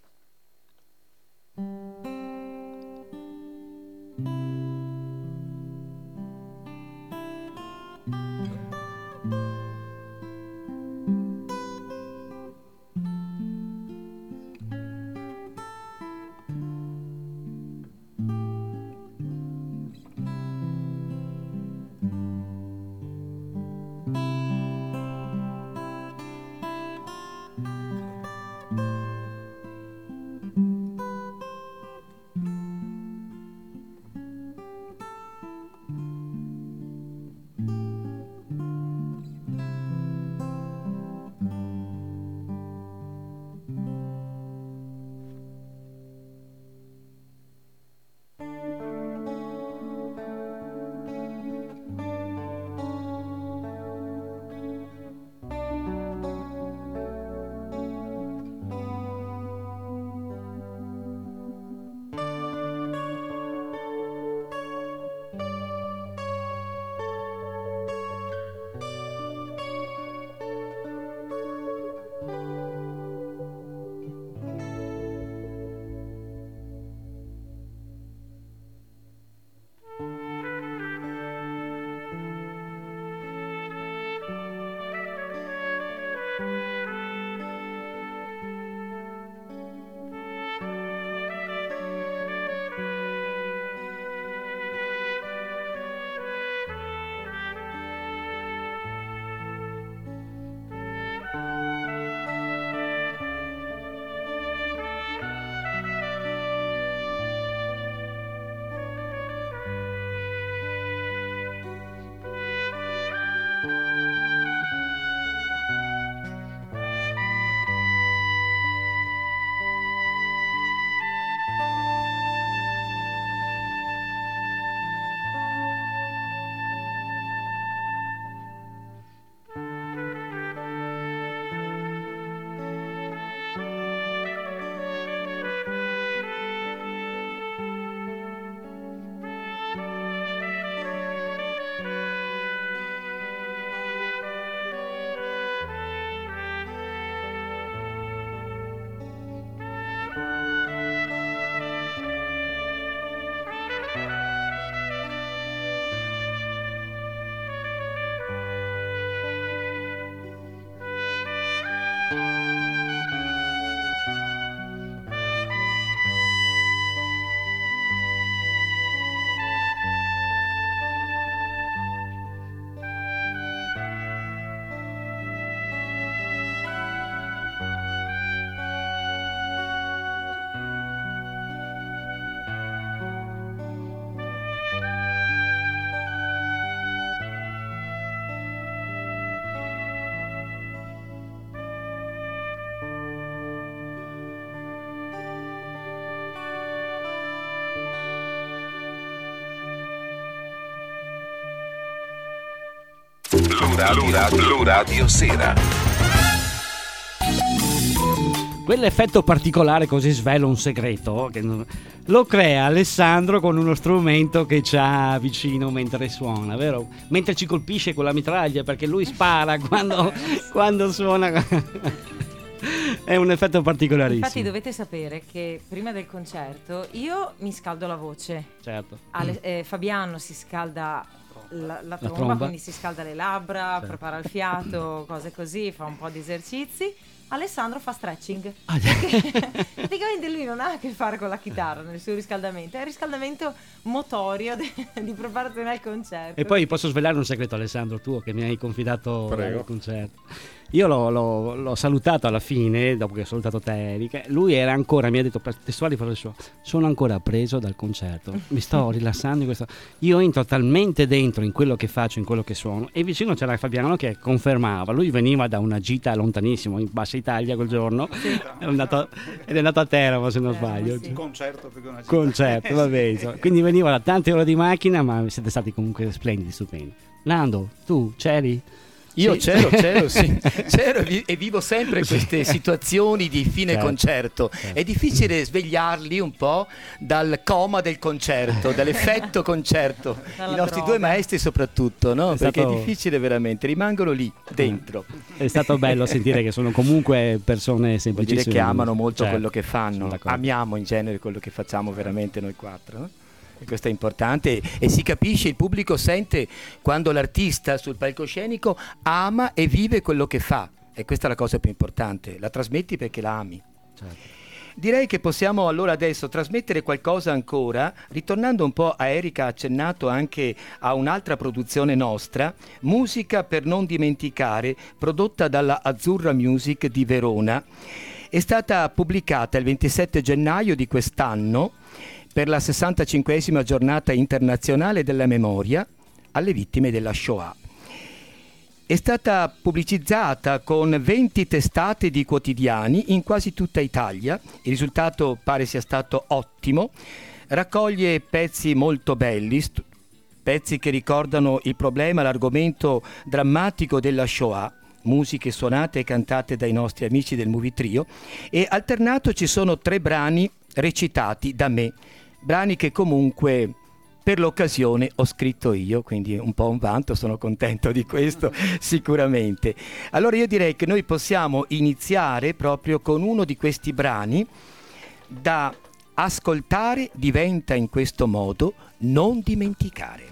Blu Radio Sera. Quell'effetto particolare così svela un segreto che lo crea Alessandro con uno strumento che c'ha vicino mentre suona, vero? Mentre ci colpisce con la mitraglia, perché lui spara quando suona. È un effetto particolarissimo. Infatti dovete sapere che prima del concerto io mi scaldo la voce. Certo. Fabiano si scalda la tromba, quindi si scalda le labbra, certo, prepara il fiato, cose così, fa un po' di esercizi. Alessandro fa stretching. Praticamente lui non ha a che fare con la chitarra nel suo riscaldamento, è il riscaldamento motorio di preparazione al concerto. E poi posso svelare un segreto, Alessandro, tuo che mi hai confidato al concerto. Io l'ho salutato alla fine, dopo che ho salutato te, Erika. Lui era ancora, mi ha detto testuali parole sue: sono ancora preso dal concerto, mi sto rilassando in questo. Io entro talmente dentro in quello che faccio, in quello che suono. E vicino c'era Fabiano che confermava. Lui veniva da una gita lontanissimo, in Bassa Italia quel giorno, sì. È andato a Teramo, se non sbaglio. Sì. Concerto più che una gita. Concerto, vabbè. Quindi veniva da tante ore di macchina, ma siete stati comunque splendidi, stupendi. Nando, tu c'eri? Io c'ero, sì. C'ero e vivo sempre queste situazioni di fine concerto. È difficile svegliarli un po' dal coma del concerto, dall'effetto concerto. I nostri due maestri soprattutto, no? Perché è difficile veramente, rimangono lì dentro. È stato bello sentire che sono comunque persone semplicissime. Vuol dire che amano molto quello che fanno. Amiamo in genere quello che facciamo veramente noi quattro, no? E questo è importante e si capisce, il pubblico sente quando l'artista sul palcoscenico ama e vive quello che fa, e questa è la cosa più importante, la trasmetti perché la ami. Certo. Direi che possiamo allora adesso trasmettere qualcosa ancora, ritornando un po' a Erika, ha accennato anche a un'altra produzione nostra, Musica per non dimenticare, prodotta dalla Azzurra Music di Verona. È stata pubblicata il 27 gennaio di quest'anno per la 65esima giornata internazionale della memoria alle vittime della Shoah. È stata pubblicizzata con 20 testate di quotidiani in quasi tutta Italia. Il risultato pare sia stato ottimo. Raccoglie pezzi molto belli, pezzi che ricordano il problema, l'argomento drammatico della Shoah, musiche suonate e cantate dai nostri amici del Movie Trio, e alternato ci sono 3 brani recitati da me, brani che comunque per l'occasione ho scritto io, quindi un po' un vanto, sono contento di questo sicuramente. Allora io direi che noi possiamo iniziare proprio con uno di questi brani. Da ascoltare diventa in questo modo non dimenticare.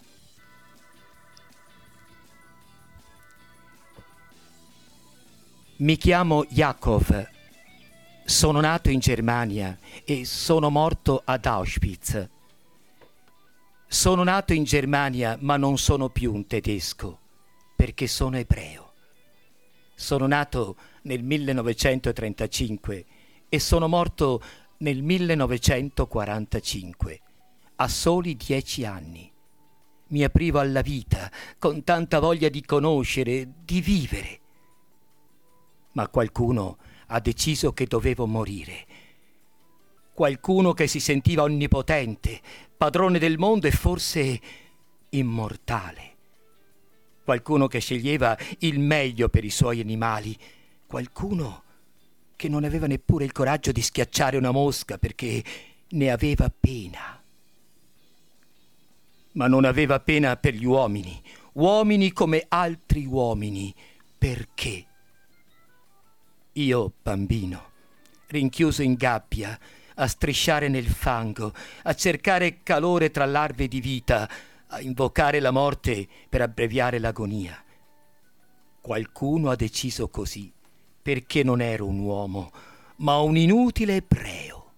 Mi chiamo Yakov, sono nato in Germania e sono morto ad Auschwitz. Sono nato in Germania ma non sono più un tedesco perché sono ebreo. Sono nato nel 1935 e sono morto nel 1945, a soli 10 anni. Mi aprivo alla vita con tanta voglia di conoscere, di vivere. Ma qualcuno ha deciso che dovevo morire. Qualcuno che si sentiva onnipotente, padrone del mondo e forse immortale. Qualcuno che sceglieva il meglio per i suoi animali. Qualcuno che non aveva neppure il coraggio di schiacciare una mosca perché ne aveva pena. Ma non aveva pena per gli uomini, uomini come altri uomini. Perché? Io, bambino, rinchiuso in gabbia, a strisciare nel fango, a cercare calore tra larve di vita, a invocare la morte per abbreviare l'agonia. Qualcuno ha deciso così, perché non ero un uomo, ma un inutile ebreo.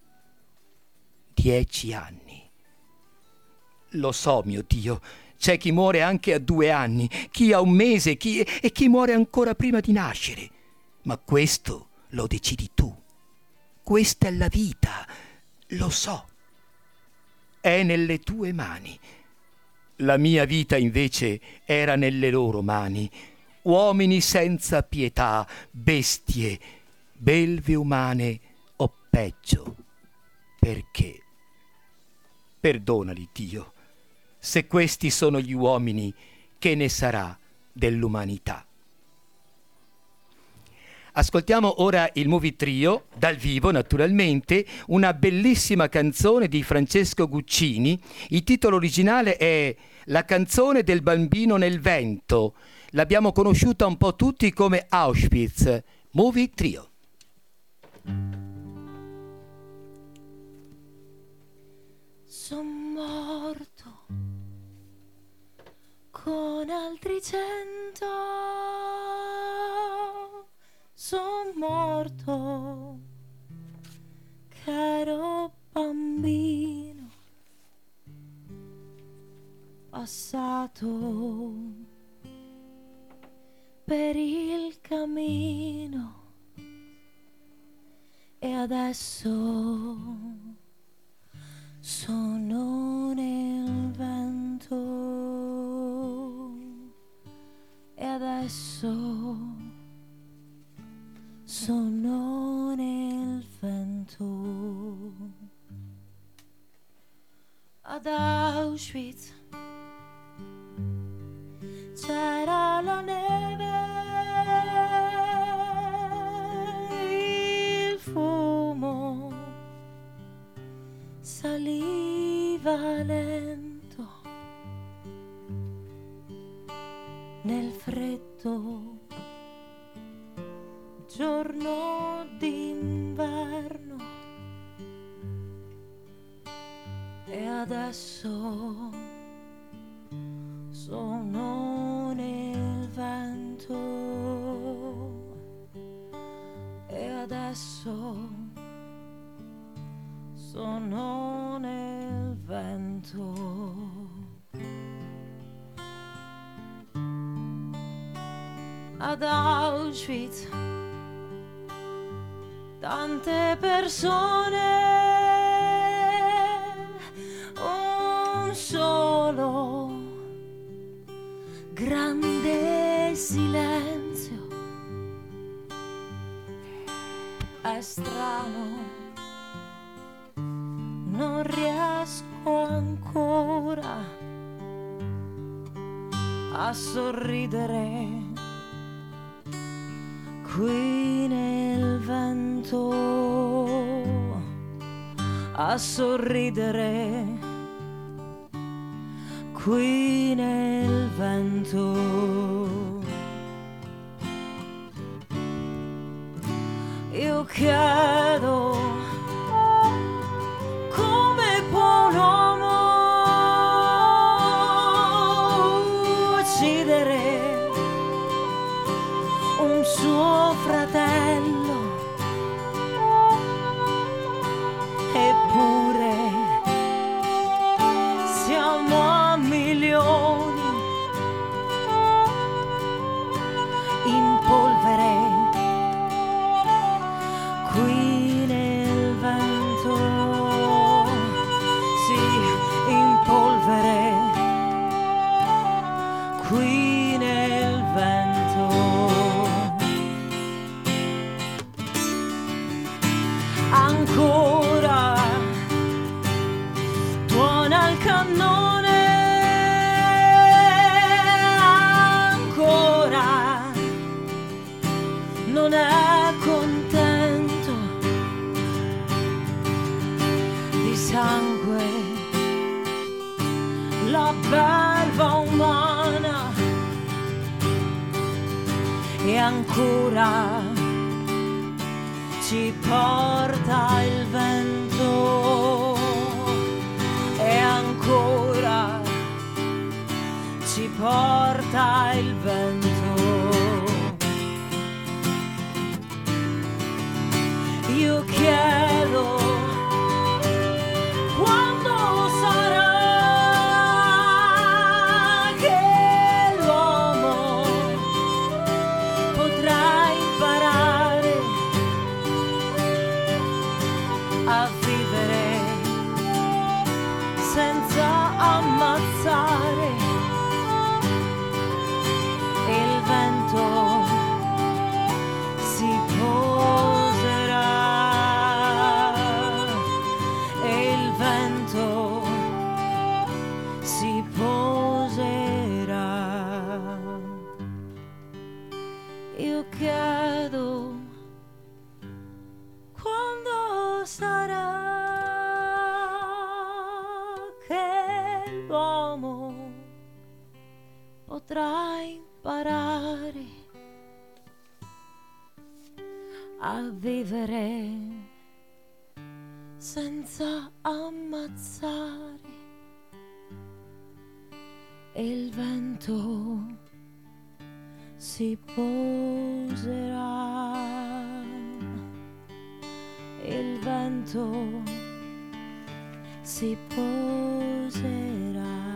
10 anni. Lo so, mio Dio, c'è chi muore anche a 2 anni, chi a 1 mese, e chi muore ancora prima di nascere. Ma questo lo decidi tu. Questa è la vita, lo so. È nelle tue mani. La mia vita invece era nelle loro mani. Uomini senza pietà, bestie, belve umane o peggio. Perché? Perdonali, Dio. Se questi sono gli uomini, che ne sarà dell'umanità. Ascoltiamo ora il Movie Trio, dal vivo naturalmente, una bellissima canzone di Francesco Guccini. Il titolo originale è La canzone del bambino nel vento. L'abbiamo conosciuta un po' tutti come Auschwitz. Movie Trio. Son morto con altri 100. Son morto che ero bambino, passato per il cammino e adesso sono nel vento e adesso sono nel vento. Ad Auschwitz c'era la neve, il fumo saliva lento nel freddo giorno d'inverno e adesso sono nel vento e adesso sono nel vento. Ad Auschwitz tante persone, un solo grande silenzio. È strano, non riesco ancora a sorridere qui nel vento, a sorridere qui nel vento. Io chiedo come può un uomo uccidere un suo fratello, eppure siamo a milioni in polvere qui nel vento, sì, in polvere qui nel vento. Ancora tuona il cannone, ancora non è contento di sangue la belva umana e ancora ci porta il vento e ancora ci porta il vento. Io chiedo quando sarà che l'uomo potrà imparare a vivere senza ammazzare. Il vento si poserà e il vento si poserà. che l'uomo potrà imparare a vivere senza ammazzare. E il vento si poserà, il vento si poserà,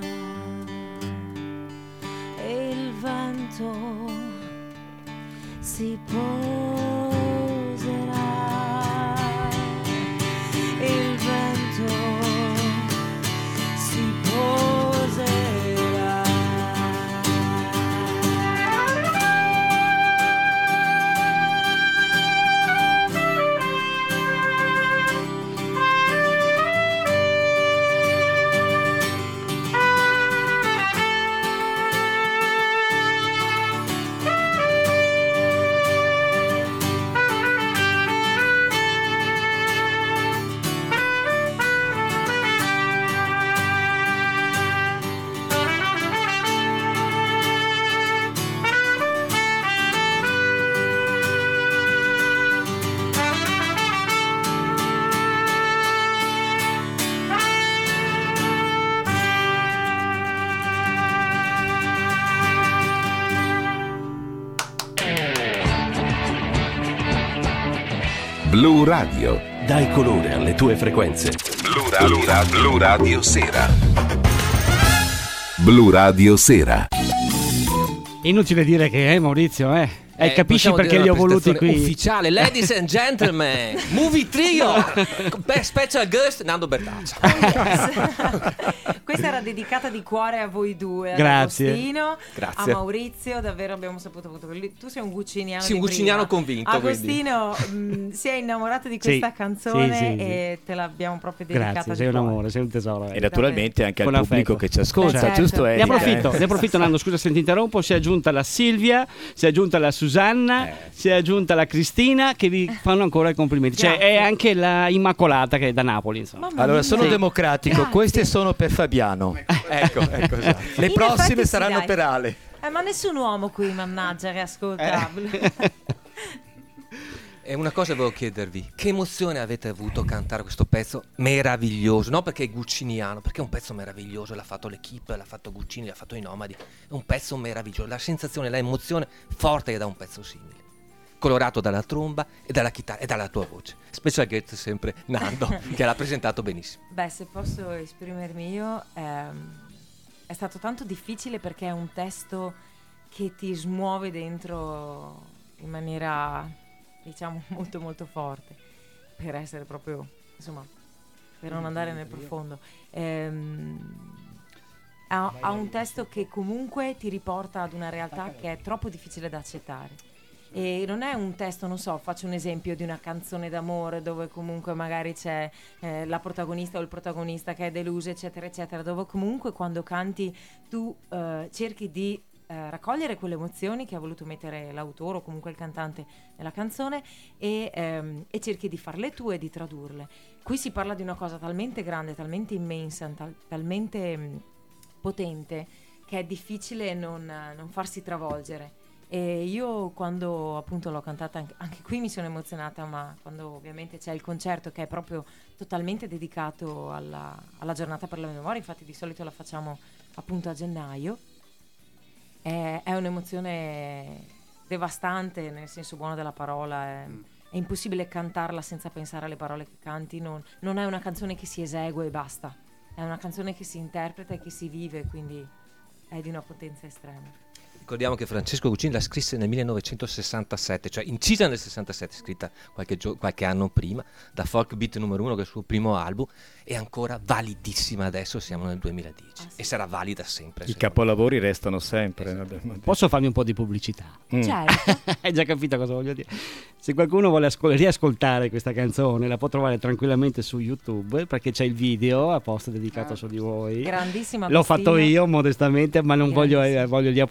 e il vento si poserà, il vento si poserà. Blu Radio. Dai colore alle tue frequenze. Blu Radio Sera. Blu Radio Sera. Inutile dire che Maurizio, capisci perché li ho voluti qui. Ufficiale, ladies and gentlemen, movie trio, special guest Nando Bertaccia. Questa era dedicata di cuore a voi due, ad Grazie. Agostino, Grazie. a Maurizio. Davvero abbiamo saputo tu sei un gucciniano. Sì, un di gucciniano prima. convinto. Agostino si è innamorato di questa canzone sì. e te l'abbiamo proprio dedicata. Grazie, di sei un cuore. amore, sei un tesoro. E naturalmente anche al Con pubblico affetto. che ci ascolta, Certo. giusto? Ne approfitto Nando, scusa se ti interrompo, si è aggiunta la Silvia, si è aggiunta la Susanna, si è aggiunta la Cristina che vi fanno ancora i complimenti. Cioè Grazie. è anche la Immacolata che è da Napoli, insomma. Mamma Allora, mia. sono democratico, Grazie. queste sono per Fabiano. Ecco, esatto. Le In prossime effetti sì, saranno dai. per Ale. Ma nessun uomo qui, mannaggia, che ascolta. E una cosa volevo chiedervi, che emozione avete avuto a cantare questo pezzo meraviglioso? Non perché è gucciniano, perché è un pezzo meraviglioso, l'ha fatto l'Equipe, l'ha fatto Guccini, l'ha fatto i Nomadi, è un pezzo meraviglioso, la sensazione, la emozione forte che dà un pezzo simile, colorato dalla tromba e dalla chitarra e dalla tua voce. Special guest sempre Nando, che l'ha presentato benissimo. Beh, se posso esprimermi io, è stato tanto difficile perché è un testo che ti smuove dentro in maniera, diciamo, molto molto forte, per essere proprio, insomma, per non andare nel profondo. Ha un testo che comunque ti riporta ad una realtà che è troppo difficile da accettare. E non è un testo, non so, faccio un esempio di una canzone d'amore dove comunque magari c'è la protagonista o il protagonista che è deluso, eccetera, eccetera, dove comunque quando canti tu cerchi di raccogliere quelle emozioni che ha voluto mettere l'autore o comunque il cantante nella canzone e cerchi di farle tue e di tradurle. Qui si parla di una cosa talmente grande, talmente immensa, talmente potente che è difficile non farsi travolgere. E io quando appunto l'ho cantata anche qui mi sono emozionata, ma quando ovviamente c'è il concerto che è proprio totalmente dedicato alla giornata per la memoria, infatti di solito la facciamo appunto a gennaio, è un'emozione devastante nel senso buono della parola, è impossibile cantarla senza pensare alle parole che canti, non è una canzone che si esegue e basta, è una canzone che si interpreta e che si vive, quindi è di una potenza estrema. Ricordiamo che Francesco Guccini la scrisse nel 1967, cioè incisa nel 67, scritta qualche anno prima, da Folk Beat numero 1, che è il suo primo album, è ancora validissima adesso, siamo nel 2010, e sarà valida sempre. I capolavori restano sempre. Posso farmi un po' di pubblicità? Certo. Hai già capito cosa voglio dire? Se qualcuno vuole riascoltare questa canzone la può trovare tranquillamente su YouTube, perché c'è il video apposta dedicato su di voi. Grandissima. L'ho fatto io modestamente, ma non voglio gli applausi, ma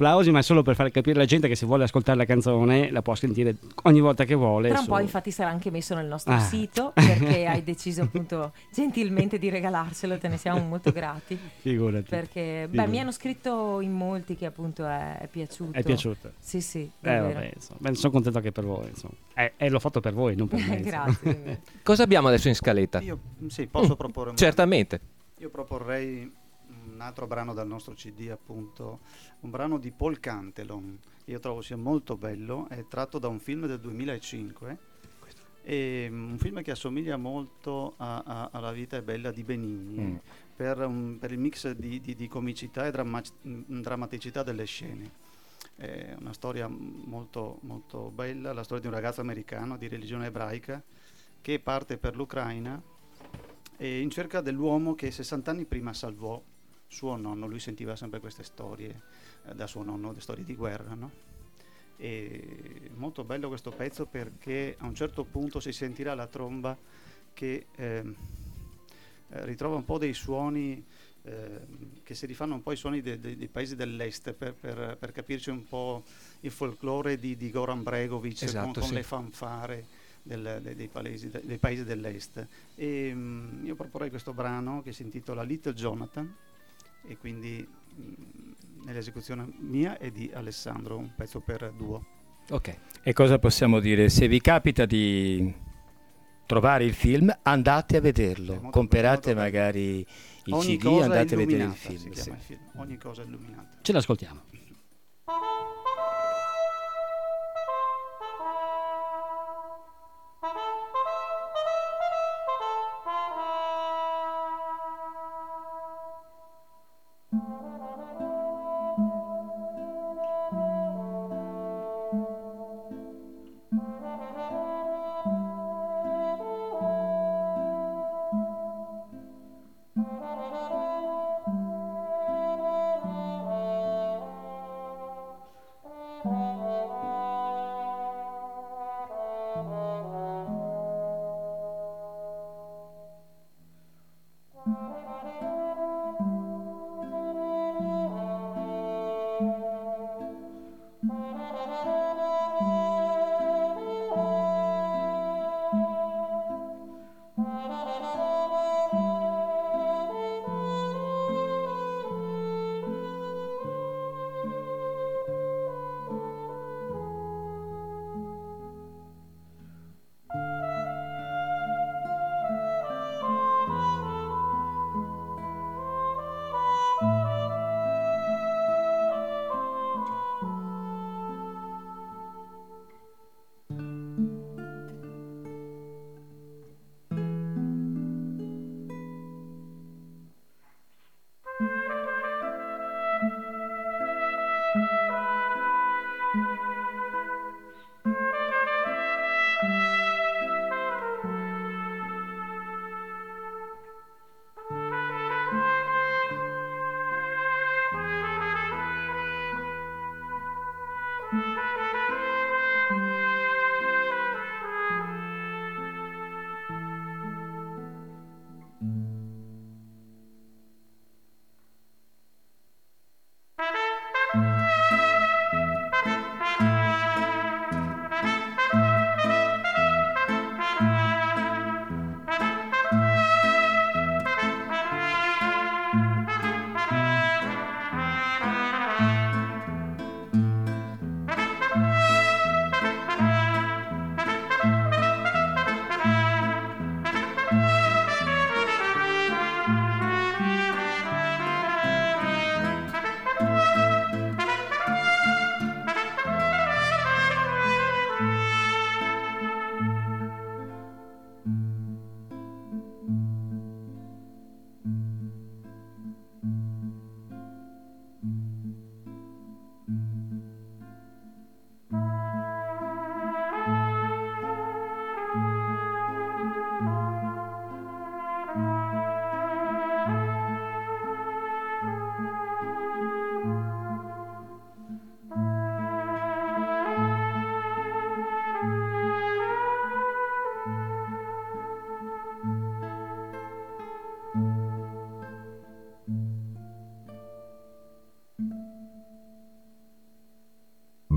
solo per far capire alla gente che se vuole ascoltare la canzone la può sentire ogni volta che vuole. Tra un po' infatti sarà anche messo nel nostro sito, perché hai deciso appunto gentilmente di regalarcelo, te ne siamo molto grati. Figurati. Perché mi hanno scritto in molti che appunto è piaciuto. È piaciuto? Sì, vabbè, sono contento anche per voi, insomma. L'ho fatto per voi, non per me. Grazie. Cosa abbiamo adesso in scaletta? Io posso proporre certamente. Io proporrei un altro brano dal nostro CD, appunto, un brano di Paul Cantelon. Io trovo sia molto bello, è tratto da un film del 2005, e un film che assomiglia molto alla vita è bella di Benigni, per il mix di comicità e drammaticità delle scene. È una storia molto, molto bella, la storia di un ragazzo americano di religione ebraica che parte per l'Ucraina e in cerca dell'uomo che 60 anni prima salvò suo nonno. Lui sentiva sempre queste storie da suo nonno, le storie di guerra, no? E molto bello questo pezzo perché a un certo punto si sentirà la tromba che ritrova un po' dei suoni che si rifanno un po' ai suoni dei paesi dell'est, per capirci un po' il folklore di Goran Bregovic, esatto, con le fanfare dei paesi dell'est. E io proporrei questo brano che si intitola Little Jonathan, e quindi nell'esecuzione mia e di Alessandro, un pezzo per duo. Ok. E cosa possiamo dire? Se vi capita di trovare il film, andate a vederlo, comprate magari il CD, andate a vedere il film. Si chiama il film. Ogni cosa è illuminata. Ce l'ascoltiamo.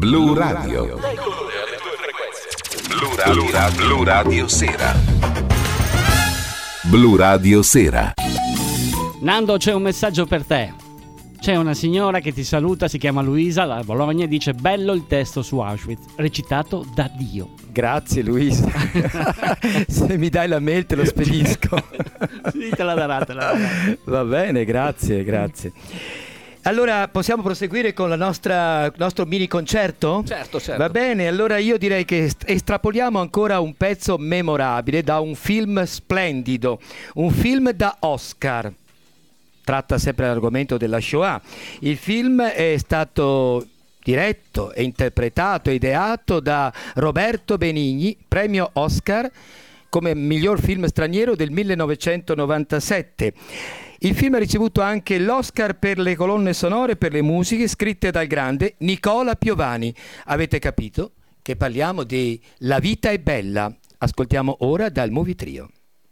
Blu Radio. Blu Radio Sera. Blu Radio Sera. Nando, c'è un messaggio per te. C'è una signora che ti saluta, si chiama Luisa, da Bologna, e dice: bello il testo su Auschwitz, recitato da Dio. Grazie Luisa. Se mi dai la mail te lo spedisco. Sì, te la darà. Va bene, grazie. Allora possiamo proseguire con il nostro mini concerto? Certo. Va bene, allora io direi che estrapoliamo ancora un pezzo memorabile da un film splendido, un film da Oscar. Tratta sempre l'argomento della Shoah. Il film è stato diretto e interpretato e ideato da Roberto Benigni, premio Oscar come miglior film straniero del 1997. Il film ha ricevuto anche l'Oscar per le colonne sonore, per le musiche scritte dal grande Nicola Piovani. Avete capito che parliamo di La vita è bella. Ascoltiamo ora dal Movie Trio.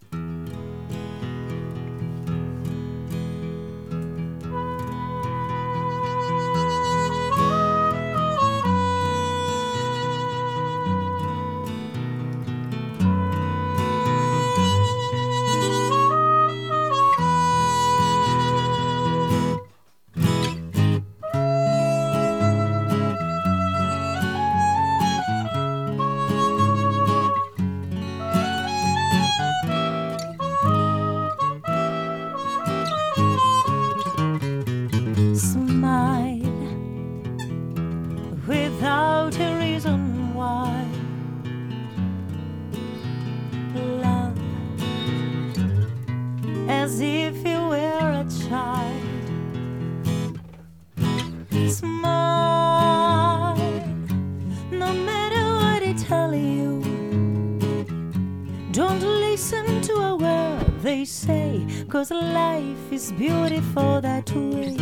Cause life is beautiful that way.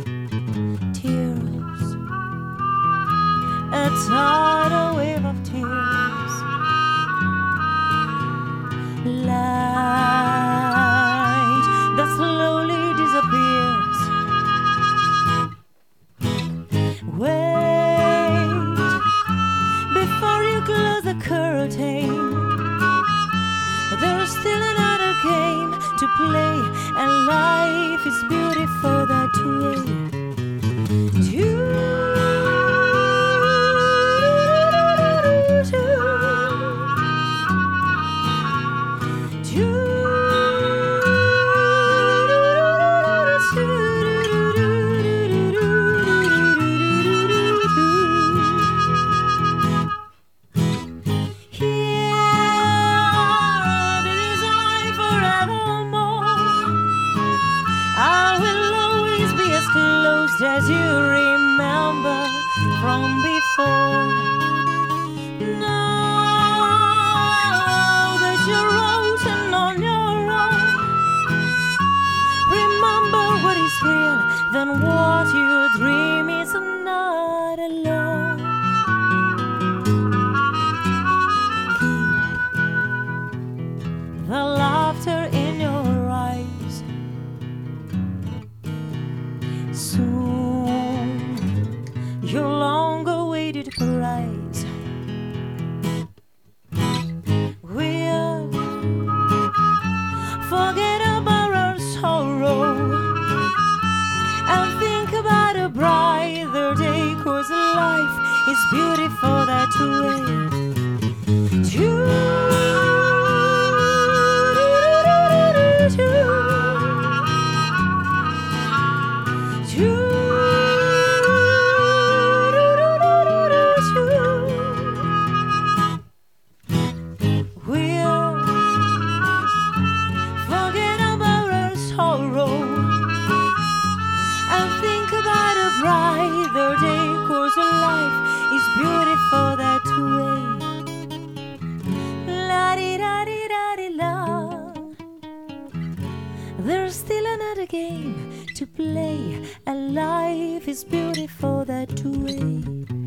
Tears, a tidal wave of tears. Light that slowly disappears. Wait before you close the curtain. There's still another game to play, and life is beautiful that way. As you remember from before. Now that you're roasting on your own, remember what is real, then what you dream is not alone. Keep the laughter in your eyes. Soon your long-awaited prize will forget about our sorrow and think about a brighter day, 'cause life is beautiful that way. There's still another game to play, and life is beautiful that way.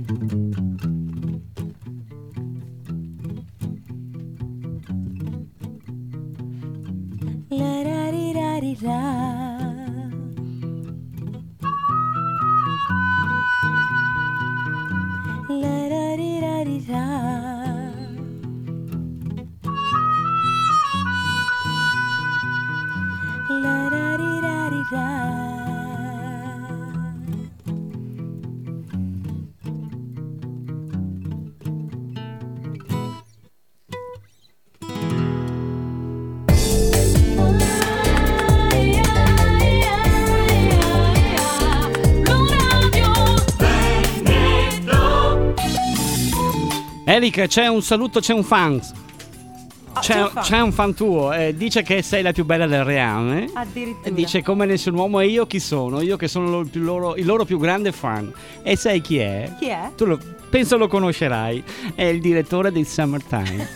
La da di da di da. Eric, c'è un saluto, c'è un fan. C'è un fan tuo, dice che sei la più bella del reame. Addirittura. Dice come nessun uomo, e io chi sono? Io che sono il loro più grande fan. E sai chi è? Chi è? Penso lo conoscerai. È il direttore di Summertime.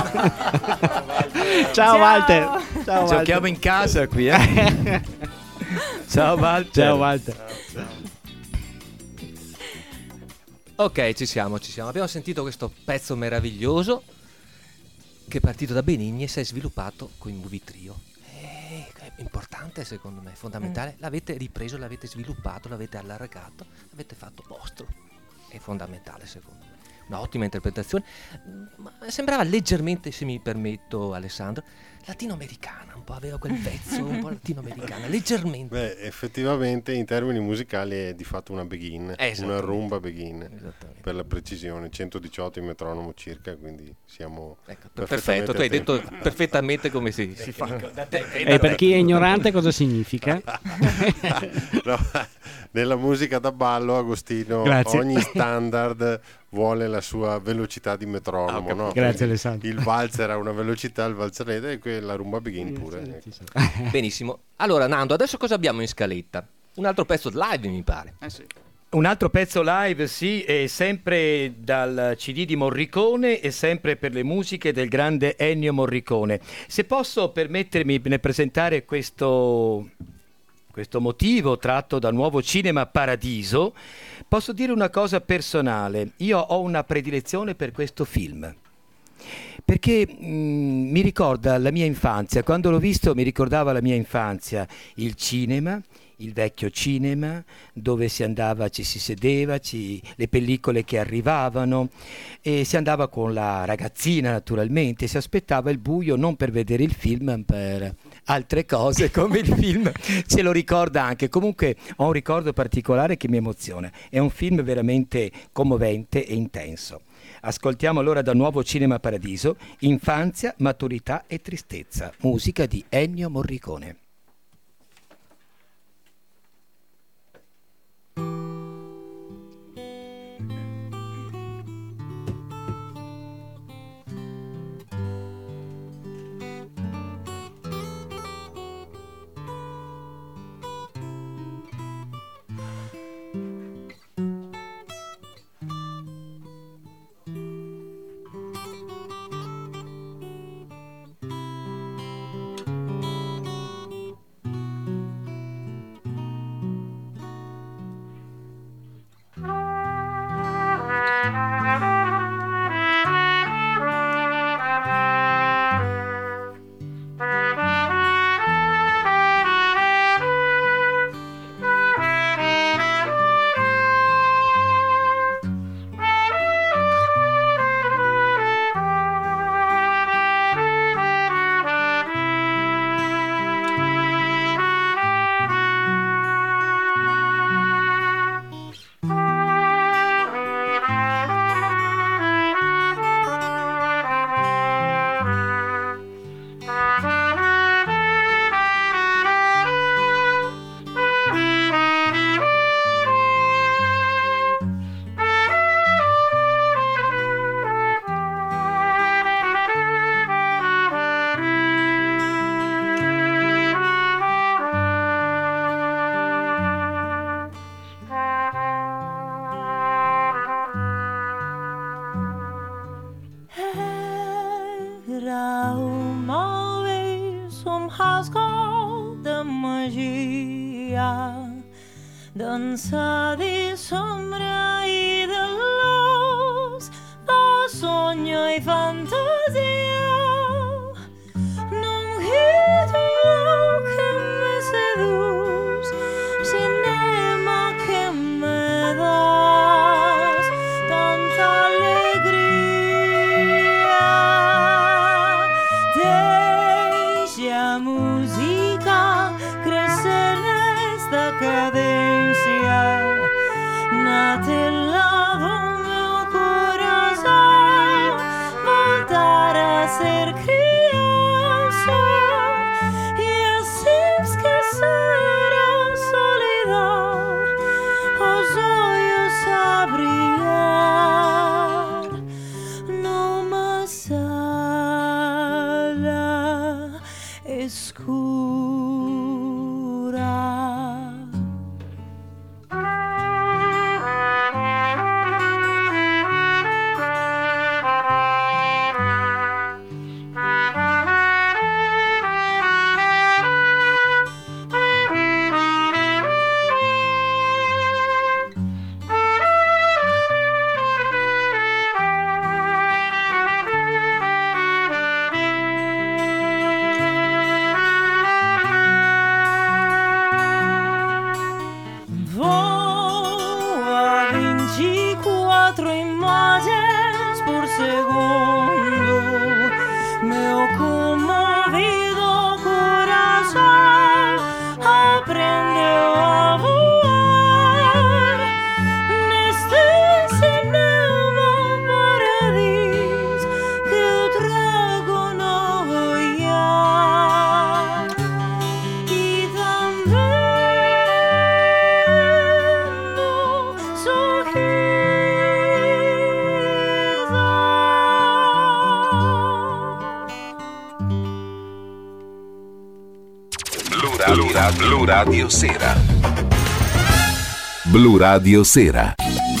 Ciao Walter. Ciao, giochiamo in casa qui, Ciao Walter. Ciao Walter. Ok, ci siamo. Abbiamo sentito questo pezzo meraviglioso che è partito da Benigni e si è sviluppato con i Movie Trio. È importante, secondo me, fondamentale. L'avete ripreso, l'avete sviluppato, l'avete allargato, l'avete fatto vostro. È fondamentale, secondo me. Un'ottima interpretazione, ma sembrava leggermente, se mi permetto, Alessandro, latinoamericana, un po' aveva quel vezzo un po' latinoamericana, leggermente. Beh, effettivamente in termini musicali è di fatto una begin, una rumba begin, per la precisione, 118 in metronomo circa, quindi siamo perfetto, tu hai detto perfettamente come si fa. E per chi è ignorante cosa significa? No, nella musica da ballo, Agostino, Grazie. ogni standard vuole la sua velocità di metronomo, no? Grazie Alessandro. Il valzer ha una velocità, il valzerete, e la rumba begin pure. Benissimo. Allora Nando, adesso cosa abbiamo in scaletta? Un altro pezzo live, mi pare. Sì. Un altro pezzo live, sì, è sempre dal CD di Morricone e sempre per le musiche del grande Ennio Morricone. Se posso permettermi di presentare questo motivo tratto dal nuovo Cinema Paradiso, posso dire una cosa personale. Io ho una predilezione per questo film, perché mi ricorda la mia infanzia. Quando l'ho visto mi ricordava la mia infanzia, il cinema, il vecchio cinema, dove si andava, ci si sedeva, le pellicole che arrivavano, e si andava con la ragazzina, naturalmente, si aspettava il buio non per vedere il film, ma per altre cose, come il film ce lo ricorda anche. Comunque ho un ricordo particolare che mi emoziona. È un film veramente commovente e intenso. Ascoltiamo allora da Nuovo Cinema Paradiso, Infanzia, maturità e tristezza, musica di Ennio Morricone. Danza di sombra e de luz, da sogno e fantasia. Non grito che me seduz, cinema que me das tanta alegría. Deixa a música crescer nesta cadencia, nate lá do meu coração, voltar a segundo me ho conmovido corazón aprende a volar neste cinema paradis que eu trago no olhar e também no sorriso. Blu Radio Sera. Blu Radio Sera.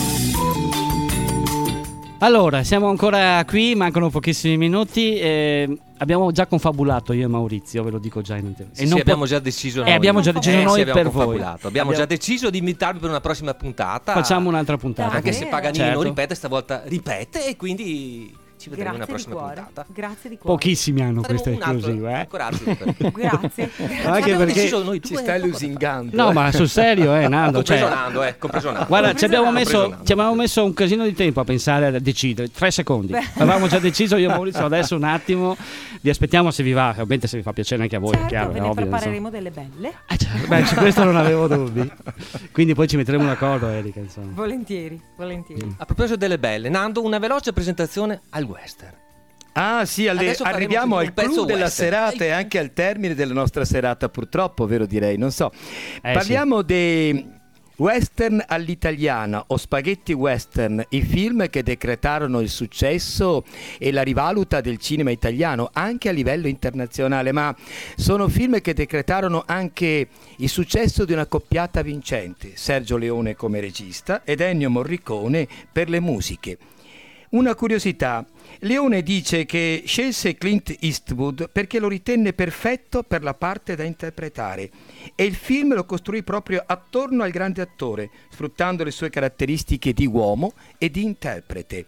Allora, siamo ancora qui, mancano pochissimi minuti. Abbiamo già confabulato io e Maurizio, ve lo dico già in intervista. Sì, abbiamo già deciso noi. Abbiamo già deciso noi abbiamo per voi. confabulato. Abbiamo già deciso di invitarvi per una prossima puntata. Facciamo un'altra puntata. Anche se Paganini Certo. non ripete, stavolta ripete e quindi ci vedremo nella Grazie di prossima cuore. puntata. Grazie di cuore. Pochissimi hanno Faremo questa un altro, esclusiva, ancora altri. Grazie. Anche Abbiamo perché deciso noi Ci due, stai poco da lusingando. no, ma sul serio, Nando. Compreso Cioè, Nando, compreso Nando. guarda, ci abbiamo Compreso Nando. messo un casino di tempo a pensare, a decidere. 3 secondi. Avevamo già deciso io e Maurizio, adesso un attimo. Vi aspettiamo se vi va, ovviamente se vi fa piacere anche a voi, Certo, è chiaro, ve è ne ovvio. prepareremo delle belle. Certo. Beh, su questo non avevo dubbi. Quindi poi ci metteremo d'accordo, Erika, insomma. Volentieri, volentieri. A proposito delle belle, Nando, una veloce presentazione al western. Ah sì, Adesso faremo arriviamo un al pezzo clou della western. serata e anche al termine della nostra serata, purtroppo, vero direi, non so. Parliamo dei western all'italiana o spaghetti western, i film che decretarono il successo e la rivaluta del cinema italiano anche a livello internazionale, ma sono film che decretarono anche il successo di una coppiata vincente, Sergio Leone come regista ed Ennio Morricone per le musiche. Una curiosità, Leone dice che scelse Clint Eastwood perché lo ritenne perfetto per la parte da interpretare e il film lo costruì proprio attorno al grande attore, sfruttando le sue caratteristiche di uomo e di interprete.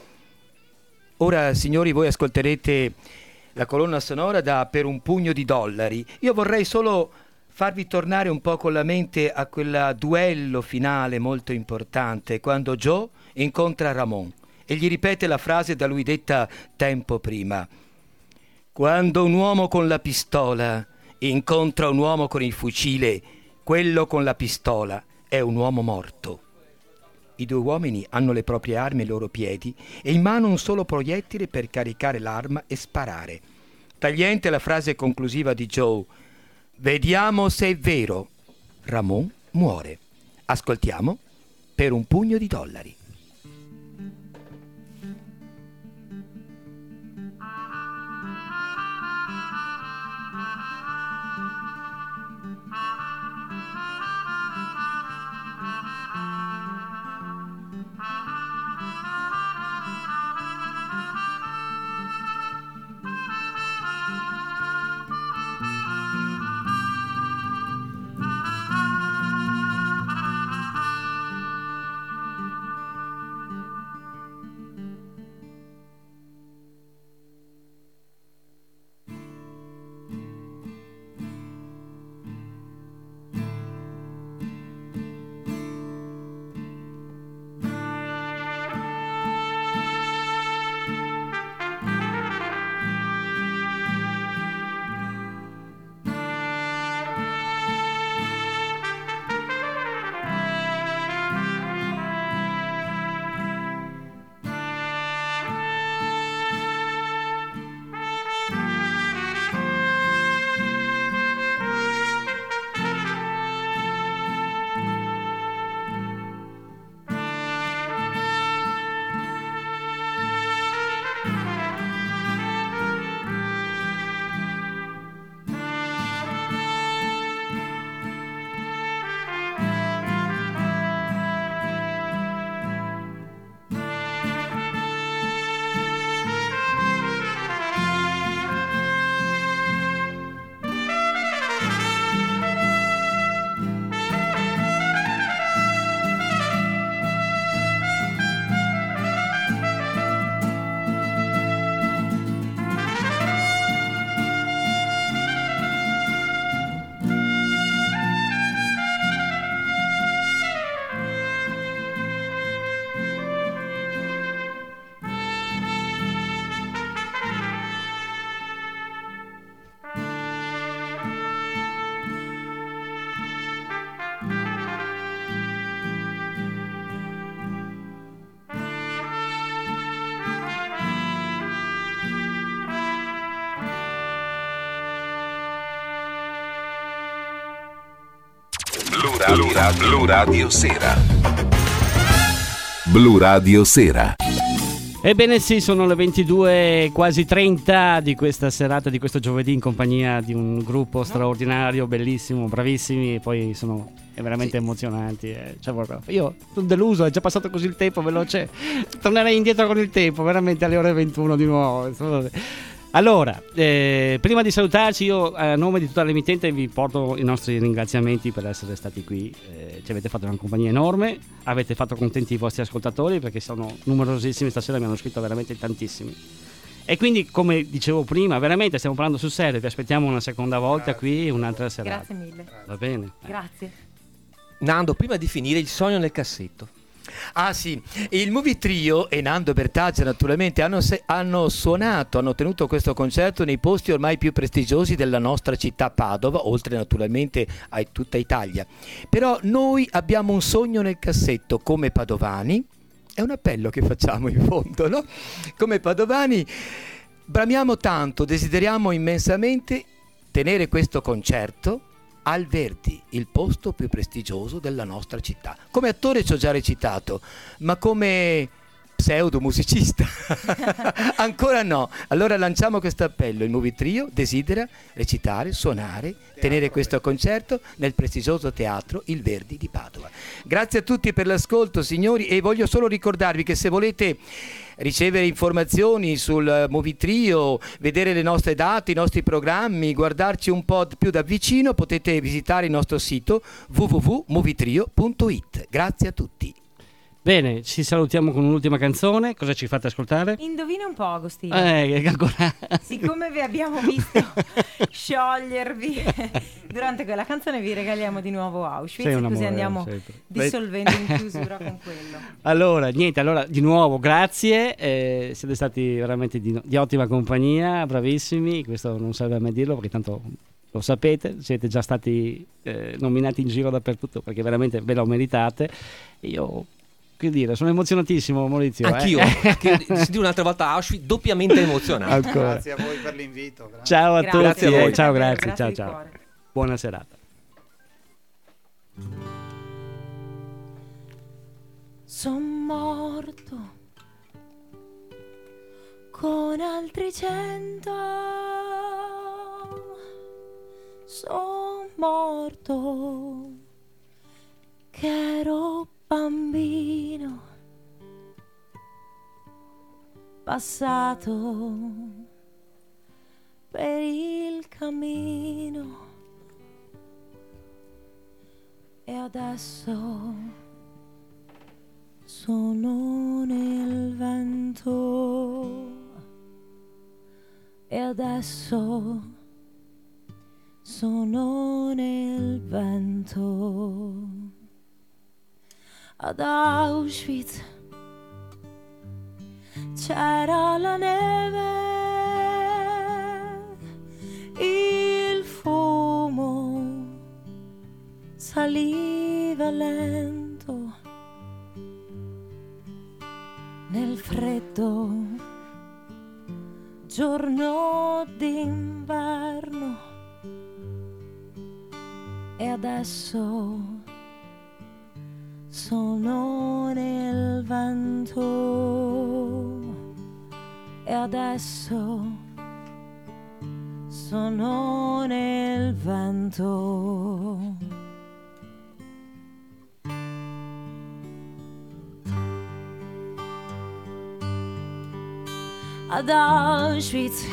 Ora, signori, voi ascolterete la colonna sonora da Per un pugno di dollari. Io vorrei solo farvi tornare un po' con la mente a quel duello finale molto importante, quando Joe incontra Ramon e gli ripete la frase da lui detta tempo prima. Quando un uomo con la pistola incontra un uomo con il fucile, quello con la pistola è un uomo morto. I due uomini hanno le proprie armi ai loro piedi e in mano un solo proiettile per caricare l'arma e sparare. Tagliente la frase conclusiva di Joe. Vediamo se è vero. Ramon muore. Ascoltiamo Per un pugno di dollari. Blu Radio Sera. Blu Radio Sera. Ebbene sì, sono le 22 quasi 30 di questa serata, di questo giovedì, in compagnia di un gruppo straordinario, bellissimo, bravissimi, e poi è veramente emozionanti. Io sono deluso, è già passato così il tempo veloce, tornerei indietro con il tempo, veramente alle ore 21 di nuovo. Allora, prima di salutarci, io a nome di tutta l'emittente vi porto i nostri ringraziamenti per essere stati qui. Ci avete fatto una compagnia enorme, avete fatto contenti i vostri ascoltatori, perché sono numerosissimi stasera, mi hanno scritto veramente tantissimi. E quindi, come dicevo prima, veramente stiamo parlando sul serio, vi aspettiamo una seconda volta qui, un'altra serata. Grazie mille. Va bene? Grazie. Nando, prima di finire, il sogno nel cassetto. Ah sì, il Movie Trio e Nando Bertazza naturalmente hanno tenuto questo concerto nei posti ormai più prestigiosi della nostra città Padova, oltre naturalmente a tutta Italia. Però noi abbiamo un sogno nel cassetto come padovani, è un appello che facciamo in fondo, no? Come padovani bramiamo tanto, desideriamo immensamente tenere questo concerto al Verdi, il posto più prestigioso della nostra città. Come attore ci ho già recitato, ma come pseudo musicista ancora no. Allora lanciamo questo appello: il Movie Trio desidera recitare, suonare, tenere questo concerto nel prestigioso teatro Il Verdi di Padova. Grazie a tutti per l'ascolto, signori, e voglio solo ricordarvi che se volete ricevere informazioni sul Movie Trio, vedere le nostre date, i nostri programmi, guardarci un po' più da vicino, potete visitare il nostro sito www.movietrio.it. Grazie a tutti. Bene, ci salutiamo con un'ultima canzone. Cosa ci fate ascoltare? Indovina un po', Agostino. Ancora. Siccome vi abbiamo visto sciogliervi durante quella canzone, vi regaliamo di nuovo Auschwitz, così andiamo dissolvendo in chiusura con quello. Allora, di nuovo grazie, siete stati veramente di ottima compagnia, bravissimi. Questo non serve a me dirlo, perché tanto lo sapete, siete già stati nominati in giro dappertutto, perché veramente ve lo meritate. Io, che dire, sono emozionatissimo, Maurizio. Anch'io, sentire un'altra volta Auschwitz, doppiamente emozionato. Grazie a voi per l'invito. Grazie. Ciao a tutti, Grazie a voi. ciao, grazie, Grazie ciao. Buona serata. Son morto con altri 100. Son morto che ero bambino, passato per il cammino, e adesso sono nel vento, e adesso sono nel vento. Ad Auschwitz c'era la neve, il fumo saliva lento nel freddo giorno d'inverno, e adesso sono nel vento, e adesso sono nel vento. Ad Auschwitz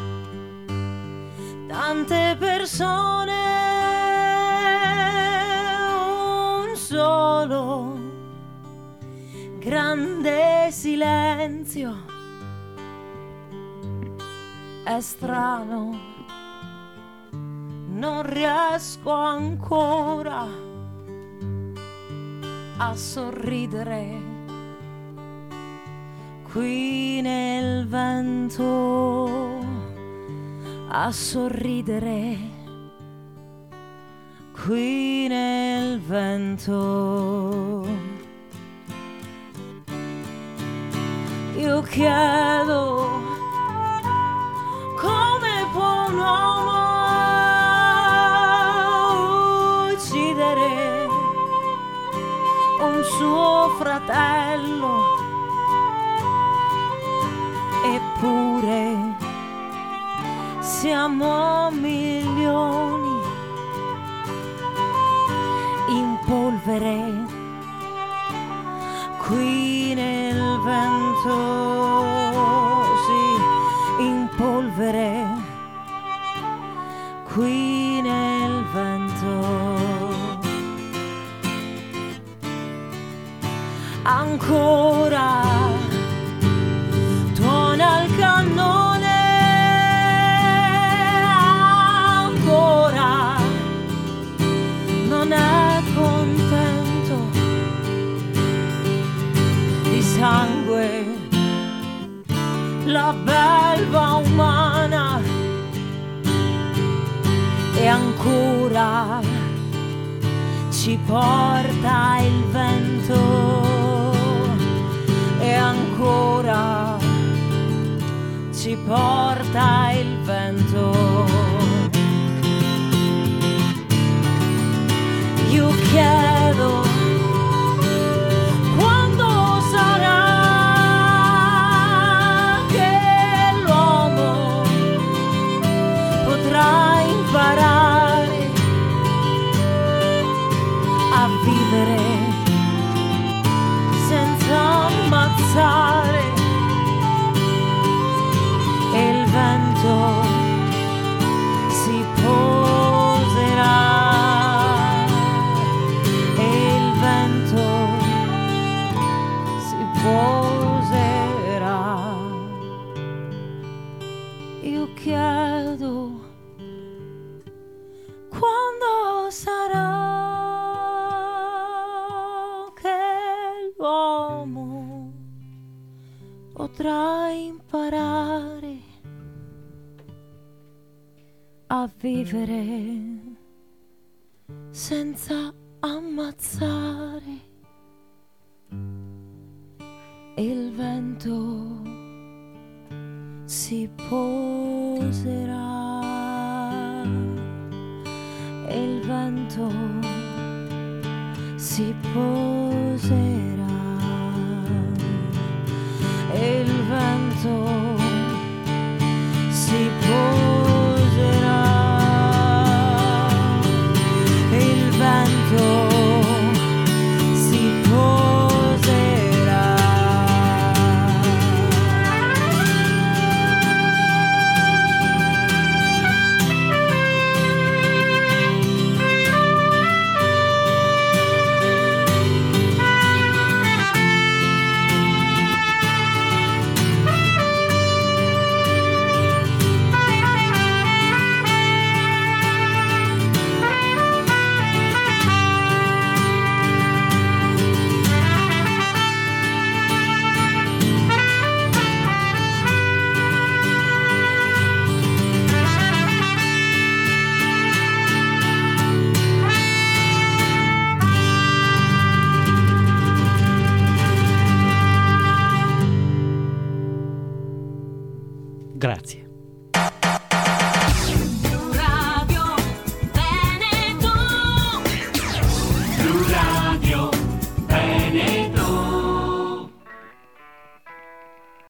tante persone, un solo grande silenzio. È strano, non riesco ancora a sorridere qui nel vento, a sorridere qui nel vento. Io chiedo, come può un uomo uccidere suo fratello, eppure siamo milioni in polvere qui nel vento, sì, in polvere qui nel vento. Ancora tuona il cannone, ancora non è contento di sangue la belva umana, e ancora ci porta il vento, e ancora ci porta il vento. Io chiedo quando sarà che l'uomo potrà imparare a vivere senza ammazzare, e il vento si poserà, e il vento si poserà. Io chiedo quando sarà che l'uomo potrà imparare a vivere senza ammazzare, e il vento si poserà, e il vento si poserà, e il vento si poserà, e il vento si poserà. Grazie.